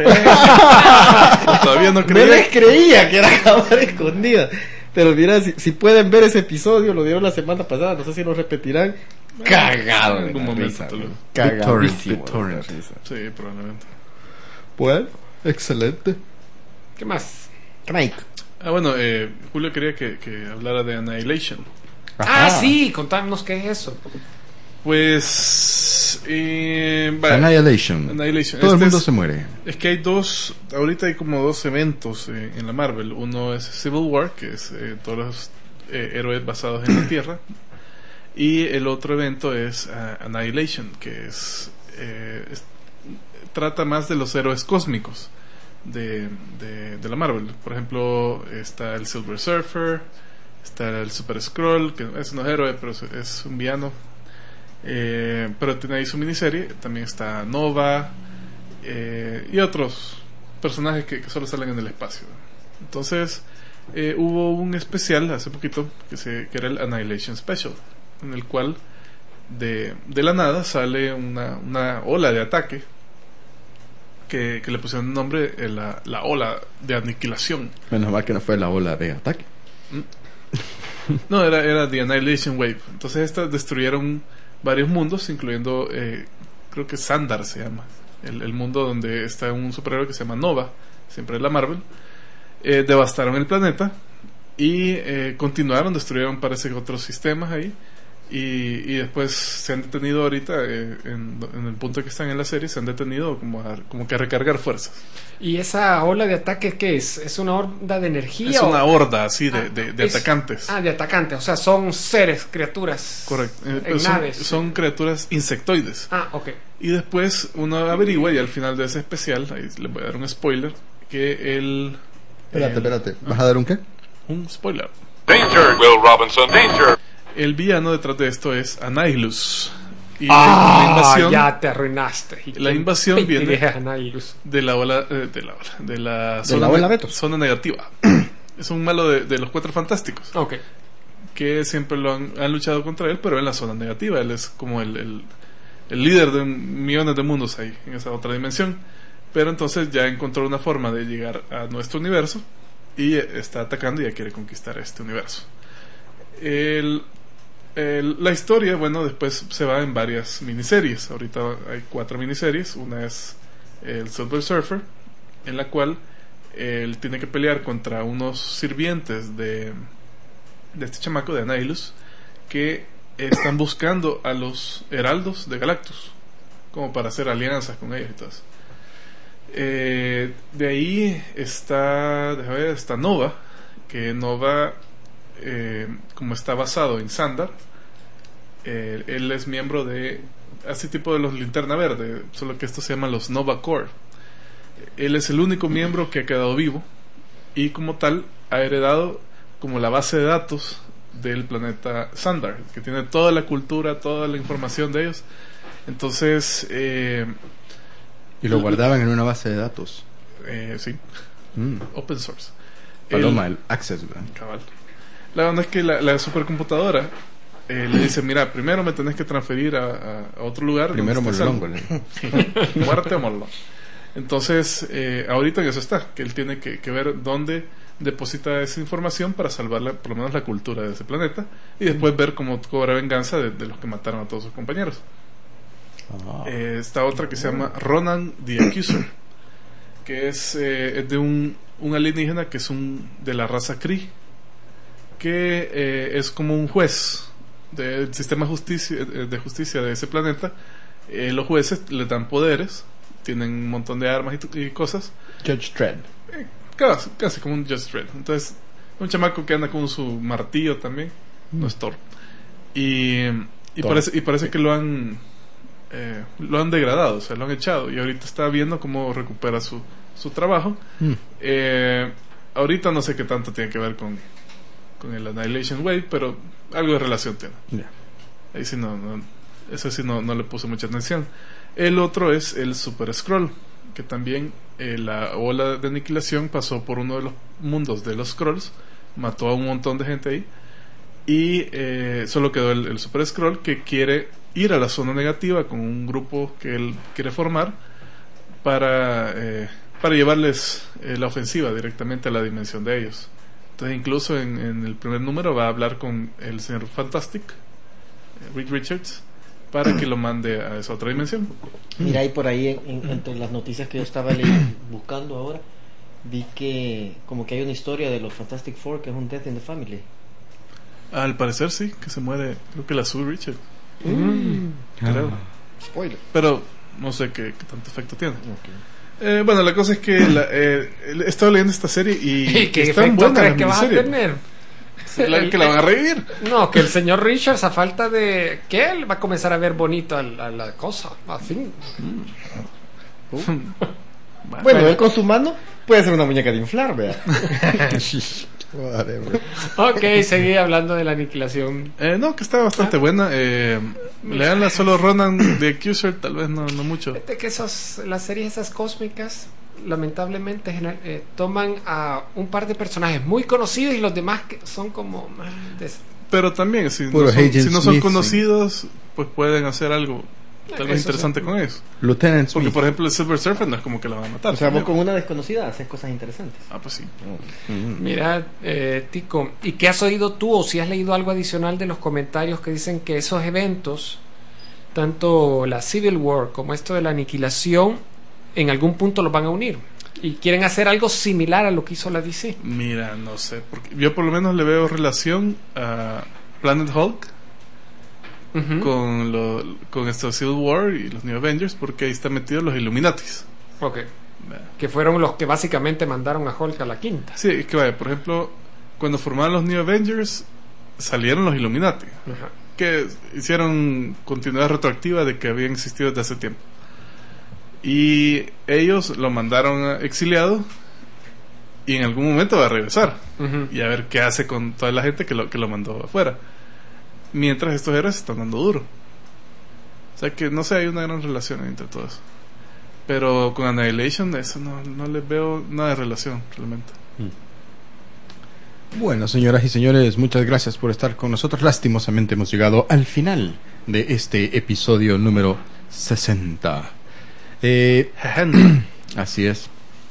[SPEAKER 2] Todavía no
[SPEAKER 5] No
[SPEAKER 2] creía.
[SPEAKER 5] les creía que era cámara escondida. Pero mira, si, si pueden ver ese episodio, lo dieron la semana pasada, no sé si lo repetirán. Cagado
[SPEAKER 2] En
[SPEAKER 5] de
[SPEAKER 2] algún
[SPEAKER 5] la
[SPEAKER 2] momento,
[SPEAKER 5] risa,
[SPEAKER 2] tal vez.
[SPEAKER 5] güey. Cagadísimo
[SPEAKER 1] BitTorrent,
[SPEAKER 5] de la risa.
[SPEAKER 2] Sí, probablemente.
[SPEAKER 1] Pues, excelente.
[SPEAKER 3] ¿Qué más?
[SPEAKER 5] Mike.
[SPEAKER 2] Ah, bueno, eh, Julio quería que, que hablara de Annihilation.
[SPEAKER 3] Ah,
[SPEAKER 1] Ajá.
[SPEAKER 3] sí, contanos qué es eso.
[SPEAKER 2] Pues. Eh, vaya.
[SPEAKER 1] Annihilation.
[SPEAKER 2] Annihilation.
[SPEAKER 1] Todo el
[SPEAKER 2] Este
[SPEAKER 1] mundo
[SPEAKER 2] es-
[SPEAKER 1] se muere.
[SPEAKER 2] Es que hay dos, ahorita hay como dos eventos eh, en la Marvel. Uno es Civil War, que es eh, todos los eh, héroes basados en la Tierra. Y el otro evento es uh, Annihilation, que es, eh, es- trata más de los héroes cósmicos de, de, de la Marvel. Por ejemplo, está el Silver Surfer, está el Super Skrull, que es un héroe, pero es, es un villano. Eh, pero tiene ahí su miniserie. También está Nova, eh, y otros personajes que, que solo salen en el espacio. Entonces eh, hubo un especial hace poquito que, se, que era el Annihilation Special, en el cual de, de la nada sale una, una ola de ataque que, que le pusieron el nombre eh, la, la ola de aniquilación.
[SPEAKER 1] Menos mal que no fue la ola de ataque.
[SPEAKER 2] No, era, era The Annihilation Wave. Entonces estas destruyeron varios mundos, incluyendo eh, creo que Sandar se llama el, el mundo donde está un superhéroe que se llama Nova, siempre de la Marvel. Eh, devastaron el planeta y eh, continuaron, destruyeron parece que otros sistemas ahí y, y después se han detenido ahorita eh, en, en el punto que están en la serie, se han detenido como, a, como que a recargar fuerzas.
[SPEAKER 3] ¿Y esa ola de ataque qué es? ¿Es una horda de energía?
[SPEAKER 2] Es
[SPEAKER 3] o?
[SPEAKER 2] una horda así de,
[SPEAKER 3] Ah,
[SPEAKER 2] de, de
[SPEAKER 3] es,
[SPEAKER 2] atacantes.
[SPEAKER 3] Ah, de atacantes, o sea, son seres, criaturas.
[SPEAKER 2] Correcto. Eh,
[SPEAKER 3] En
[SPEAKER 2] son,
[SPEAKER 3] naves.
[SPEAKER 2] son criaturas insectoides.
[SPEAKER 3] Ah, ok.
[SPEAKER 2] Y después uno averigua, y al final de ese especial, ahí les voy a dar un spoiler, que el...
[SPEAKER 1] Espérate,
[SPEAKER 2] el-
[SPEAKER 1] espérate. ¿Vas a dar un qué?
[SPEAKER 2] Un spoiler.
[SPEAKER 8] Danger, Will Robinson, danger.
[SPEAKER 2] El villano detrás de esto es Annihilus. Y
[SPEAKER 3] Ah,
[SPEAKER 2] la invasión
[SPEAKER 3] ya te arruinaste. ¿Y
[SPEAKER 2] la
[SPEAKER 3] quién
[SPEAKER 2] invasión
[SPEAKER 3] te
[SPEAKER 2] viene-
[SPEAKER 3] deja Annihilus?
[SPEAKER 2] de la ola, eh, de la ola, de la
[SPEAKER 5] De
[SPEAKER 2] zona,
[SPEAKER 5] la ola
[SPEAKER 2] ne-
[SPEAKER 5] Betos.
[SPEAKER 2] zona negativa. Es un malo de, de los Cuatro Fantásticos,
[SPEAKER 3] Ok.
[SPEAKER 2] que siempre lo han, han luchado contra él, pero en la zona negativa. Él es como el, el, el líder de millones de mundos ahí, en esa otra dimensión. Pero entonces ya encontró una forma de llegar a nuestro universo y está atacando y ya quiere conquistar este universo. El, el- la historia, bueno, después se va en varias miniseries. Ahorita hay cuatro miniseries. Una es el Silver Surfer, en la cual él tiene que pelear contra unos sirvientes de, de este chamaco de Annihilus, que están buscando a los heraldos de Galactus como para hacer alianzas con ellos y todo eso. Eh, de ahí está, déjame ver, está Nova, que Nova, eh, como está basado en Sandar, eh, él es miembro de, así tipo de los Linterna Verde, solo que estos se llaman los Nova Corps. Él es el único miembro que ha quedado vivo y como tal ha heredado como la base de datos del planeta Sandar, que tiene toda la cultura, toda la información de ellos. Entonces, eh,
[SPEAKER 1] Y lo guardaban en una base de datos.
[SPEAKER 2] eh, sí,
[SPEAKER 1] Mm.
[SPEAKER 2] open source.
[SPEAKER 1] Paloma,
[SPEAKER 2] El-
[SPEAKER 1] el Access, ¿verdad?
[SPEAKER 2] Cabal. La onda es que la, la supercomputadora eh, le dice, mira, primero me tenés que transferir a, a- a otro lugar.
[SPEAKER 1] Primero
[SPEAKER 2] donde estés
[SPEAKER 1] Morlongo.
[SPEAKER 2] salvo.
[SPEAKER 1] ¿le?
[SPEAKER 2] Sí. Muerte o morlón. Entonces, eh, ahorita en eso está, que él tiene que, que ver dónde deposita esa información para salvar la- por lo menos la cultura de ese planeta y después ver cómo cobra venganza de, de los que mataron a todos sus compañeros.
[SPEAKER 1] Ah.
[SPEAKER 2] Eh, está otra que se llama Ronan the Accuser, que es, eh, es de un, un alienígena que es un de la raza Kree, que eh, es como un juez del sistema justicia, eh, de justicia de ese planeta. Eh, los jueces le dan poderes, tienen un montón de armas y, tu- y cosas,
[SPEAKER 1] Judge Dredd.
[SPEAKER 2] casi, casi como un Just Red. Entonces, un chamaco que anda con su martillo también, no es Thor. Y, y,
[SPEAKER 1] Thor.
[SPEAKER 2] parece, y parece que lo han eh, lo han degradado, o sea, lo han echado. Y ahorita está viendo cómo recupera su, su trabajo.
[SPEAKER 1] Mm.
[SPEAKER 2] Eh, ahorita no sé qué tanto tiene que ver con, con el Annihilation Wave, pero algo de relación tiene.
[SPEAKER 1] Ya.
[SPEAKER 2] Ahí sí no, no eso sí no, no le puse mucha atención. El otro es el Super Scroll, que también eh, la ola de aniquilación pasó por uno de los mundos de los Scrolls, mató a un montón de gente ahí y eh, solo quedó el, el Super Scroll, que quiere ir a la zona negativa con un grupo que él quiere formar para eh, para llevarles eh, la ofensiva directamente a la dimensión de ellos. Entonces incluso en, en el primer número va a hablar con el señor Fantastic, eh, Reed Richards, para que lo mande a esa otra dimensión.
[SPEAKER 5] Mira, ahí por ahí, en- en- entre las noticias que yo estaba leyendo, buscando ahora, vi que como que hay una historia de los Fantastic Four, que es un Death in the Family.
[SPEAKER 2] Al parecer sí, que se muere, creo que la Sue Richards,
[SPEAKER 5] Mm.
[SPEAKER 2] creo.
[SPEAKER 5] Spoiler.
[SPEAKER 2] Pero no sé qué, qué tanto efecto tiene.
[SPEAKER 5] Ok.
[SPEAKER 2] Eh, bueno, la cosa es que la, eh, he estado leyendo esta serie y,
[SPEAKER 3] ¿Y qué
[SPEAKER 2] están
[SPEAKER 3] efecto
[SPEAKER 2] buenas
[SPEAKER 3] crees
[SPEAKER 2] las
[SPEAKER 3] que vas a
[SPEAKER 2] miniseries.
[SPEAKER 3] tener?
[SPEAKER 2] La- que la van a revivir.
[SPEAKER 3] No, que el señor Richards, a falta de que él va a comenzar a ver bonito a la, a la cosa. Así.
[SPEAKER 5] Bueno, él con su mano puede ser una muñeca de inflar, vea.
[SPEAKER 1] Whatever.
[SPEAKER 3] Ok, seguí hablando de la aniquilación.
[SPEAKER 2] Eh, no, que está bastante buena. Eh, leanla solo Ronan de Accuser, tal vez no, no mucho.
[SPEAKER 3] Fíjate que esos, las series esas cósmicas lamentablemente gener- eh, toman a un par de personajes muy conocidos y los demás que son como más des-
[SPEAKER 2] Pero también, si
[SPEAKER 1] Puro
[SPEAKER 2] no son,
[SPEAKER 1] Agent
[SPEAKER 2] si no son
[SPEAKER 1] Smith,
[SPEAKER 2] conocidos, pues pueden hacer algo tal vez
[SPEAKER 3] Eso
[SPEAKER 2] interesante
[SPEAKER 3] sí.
[SPEAKER 2] con ellos.
[SPEAKER 1] Lieutenant
[SPEAKER 2] Porque,
[SPEAKER 1] Smith.
[SPEAKER 2] por ejemplo, el Silver Surfer no es como que lo van a matar.
[SPEAKER 5] O sea, vos
[SPEAKER 2] también.
[SPEAKER 5] con una desconocida haces cosas interesantes.
[SPEAKER 2] Ah, pues sí.
[SPEAKER 1] Mm.
[SPEAKER 3] Mira, eh, Tico, ¿y qué has oído tú o si has leído algo adicional de los comentarios que dicen que esos eventos, tanto la Civil War como esto de la aniquilación, en algún punto los van a unir? Y quieren hacer algo similar a lo que hizo la D C.
[SPEAKER 2] Mira, no sé. Porque yo por lo menos le veo relación a Planet Hulk
[SPEAKER 3] Ujú.
[SPEAKER 2] con, lo, con esto Civil War y los New Avengers, porque ahí están metidos los Illuminatis.
[SPEAKER 3] Ok. Que fueron los que básicamente mandaron a Hulk a la quinta.
[SPEAKER 2] Sí, es que vaya, por ejemplo, cuando formaron los New Avengers, salieron los Illuminati,
[SPEAKER 3] Ajá.
[SPEAKER 2] que hicieron continuidad retroactiva de que habían existido desde hace tiempo. Y ellos lo mandaron exiliado y en algún momento va a regresar
[SPEAKER 3] Ujú.
[SPEAKER 2] y a ver qué hace con toda la gente que lo, que lo mandó afuera. Mientras estos héroes se están dando duro. O sea que no sé, hay una gran relación entre todos. Pero con Annihilation, eso no, no les veo nada de relación realmente.
[SPEAKER 1] Bueno, señoras y señores, muchas gracias por estar con nosotros. Lastimosamente hemos llegado al final de este episodio número sesenta. Eh, así es.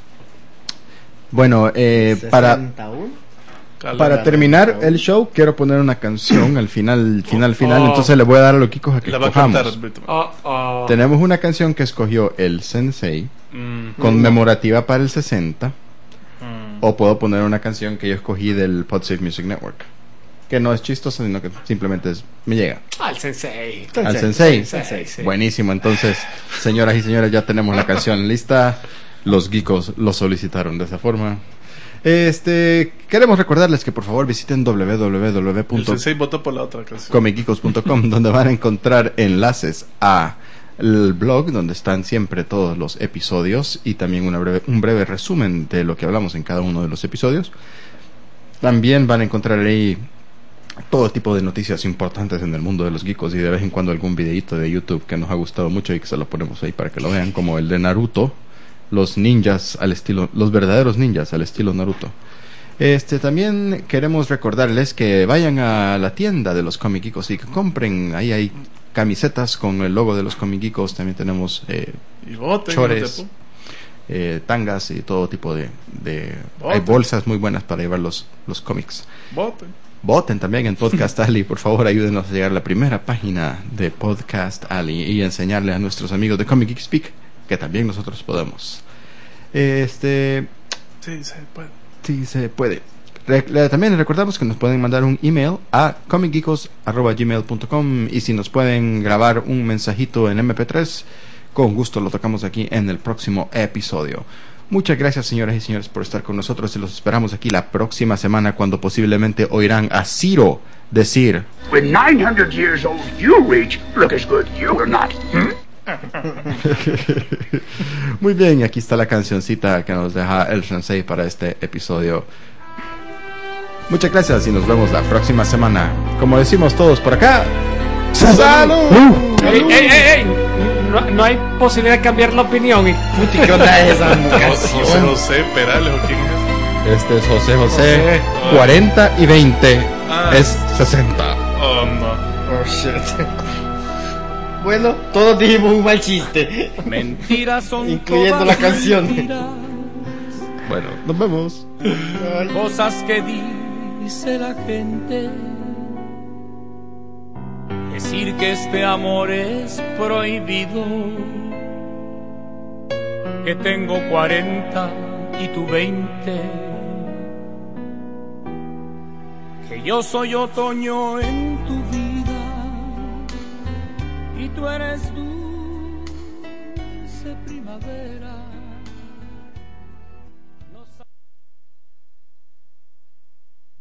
[SPEAKER 1] Bueno, eh, para,
[SPEAKER 5] sesenta y uno.
[SPEAKER 1] para terminar el show, quiero poner una canción al final, final, final.
[SPEAKER 2] Oh.
[SPEAKER 1] Entonces le voy a dar a los Kikos a que
[SPEAKER 2] La va a
[SPEAKER 1] escojamos.
[SPEAKER 2] cantar Brito.
[SPEAKER 3] Oh, oh.
[SPEAKER 1] Tenemos una canción que escogió el Sensei,
[SPEAKER 2] Mm.
[SPEAKER 1] conmemorativa para el sesenta.
[SPEAKER 2] Mm.
[SPEAKER 1] O puedo poner una canción que yo escogí del PodSafe Music Network, que no es chistosa, sino que simplemente es, me llega.
[SPEAKER 3] Al sensei.
[SPEAKER 1] Al Sensei.
[SPEAKER 3] Sensei, sí.
[SPEAKER 1] Buenísimo, entonces, señoras y señores, ya tenemos la canción lista. Los geekos lo solicitaron de esa forma. Este, queremos recordarles que por favor visiten w w w
[SPEAKER 2] El
[SPEAKER 1] punto
[SPEAKER 2] Sensei votó por la otra canción.
[SPEAKER 1] comic geekos punto com, donde van a encontrar enlaces a el blog donde están siempre todos los episodios y también una breve, un breve resumen de lo que hablamos en cada uno de los episodios. También van a encontrar ahí todo tipo de noticias importantes en el mundo de los geekos y de vez en cuando algún videito de YouTube que nos ha gustado mucho y que se lo ponemos ahí para que lo vean, como el de Naruto, los ninjas al estilo, los verdaderos ninjas al estilo Naruto. Este, también queremos recordarles que vayan a la tienda de los Comic Geekos y que compren. Ahí hay camisetas con el logo de los Comic Geekos. También tenemos eh,
[SPEAKER 2] Y voten.
[SPEAKER 1] chores,
[SPEAKER 2] no te-
[SPEAKER 1] eh, tangas y todo tipo de, de
[SPEAKER 2] Voten.
[SPEAKER 1] hay bolsas muy buenas para llevar los, los cómics.
[SPEAKER 2] Voten.
[SPEAKER 1] Voten también en Podcast Alley, por favor, ayúdenos a llegar a la primera página de Podcast Alley y enseñarle a nuestros amigos de Comic Geek Speak que también nosotros podemos. Este,
[SPEAKER 2] Sí, se puede.
[SPEAKER 1] sí se puede. Re- le- también les recordamos que nos pueden mandar un email a comic geekos arroba gmail punto com y si nos pueden grabar un mensajito en eme pe tres, con gusto lo tocamos aquí en el próximo episodio. Muchas gracias, señoras y señores, por estar con nosotros y los esperamos aquí la próxima semana cuando posiblemente oirán a Ciro decir:
[SPEAKER 9] When nine hundred years old you reach, look as good you will not. Hmm?
[SPEAKER 1] Muy bien, y aquí está la cancioncita que nos deja el Sensei para este episodio. Muchas gracias y nos vemos la próxima semana. Como decimos todos por acá, ¡salud!
[SPEAKER 3] ¡Ey, ey, ey, ey! No, no hay posibilidad de cambiar la opinión. Y-
[SPEAKER 5] ¿Qué onda es esa
[SPEAKER 2] José
[SPEAKER 5] canción?
[SPEAKER 2] José Perales o quién es.
[SPEAKER 1] Este es José José,
[SPEAKER 3] José.
[SPEAKER 1] cuarenta y veinte
[SPEAKER 2] Ah.
[SPEAKER 1] es sesenta.
[SPEAKER 2] Oh, no.
[SPEAKER 5] Oh shit. Bueno, todos dijimos un mal chiste,
[SPEAKER 10] Mentiras son
[SPEAKER 5] incluyendo
[SPEAKER 10] todas
[SPEAKER 5] la canción.
[SPEAKER 10] mentiras,
[SPEAKER 1] Bueno, nos vemos.
[SPEAKER 5] Ay.
[SPEAKER 10] cosas que dice la gente. Decir que este amor es prohibido, que tengo cuarenta y tú veinte, que yo soy otoño en tu vida y tú eres dulce primavera.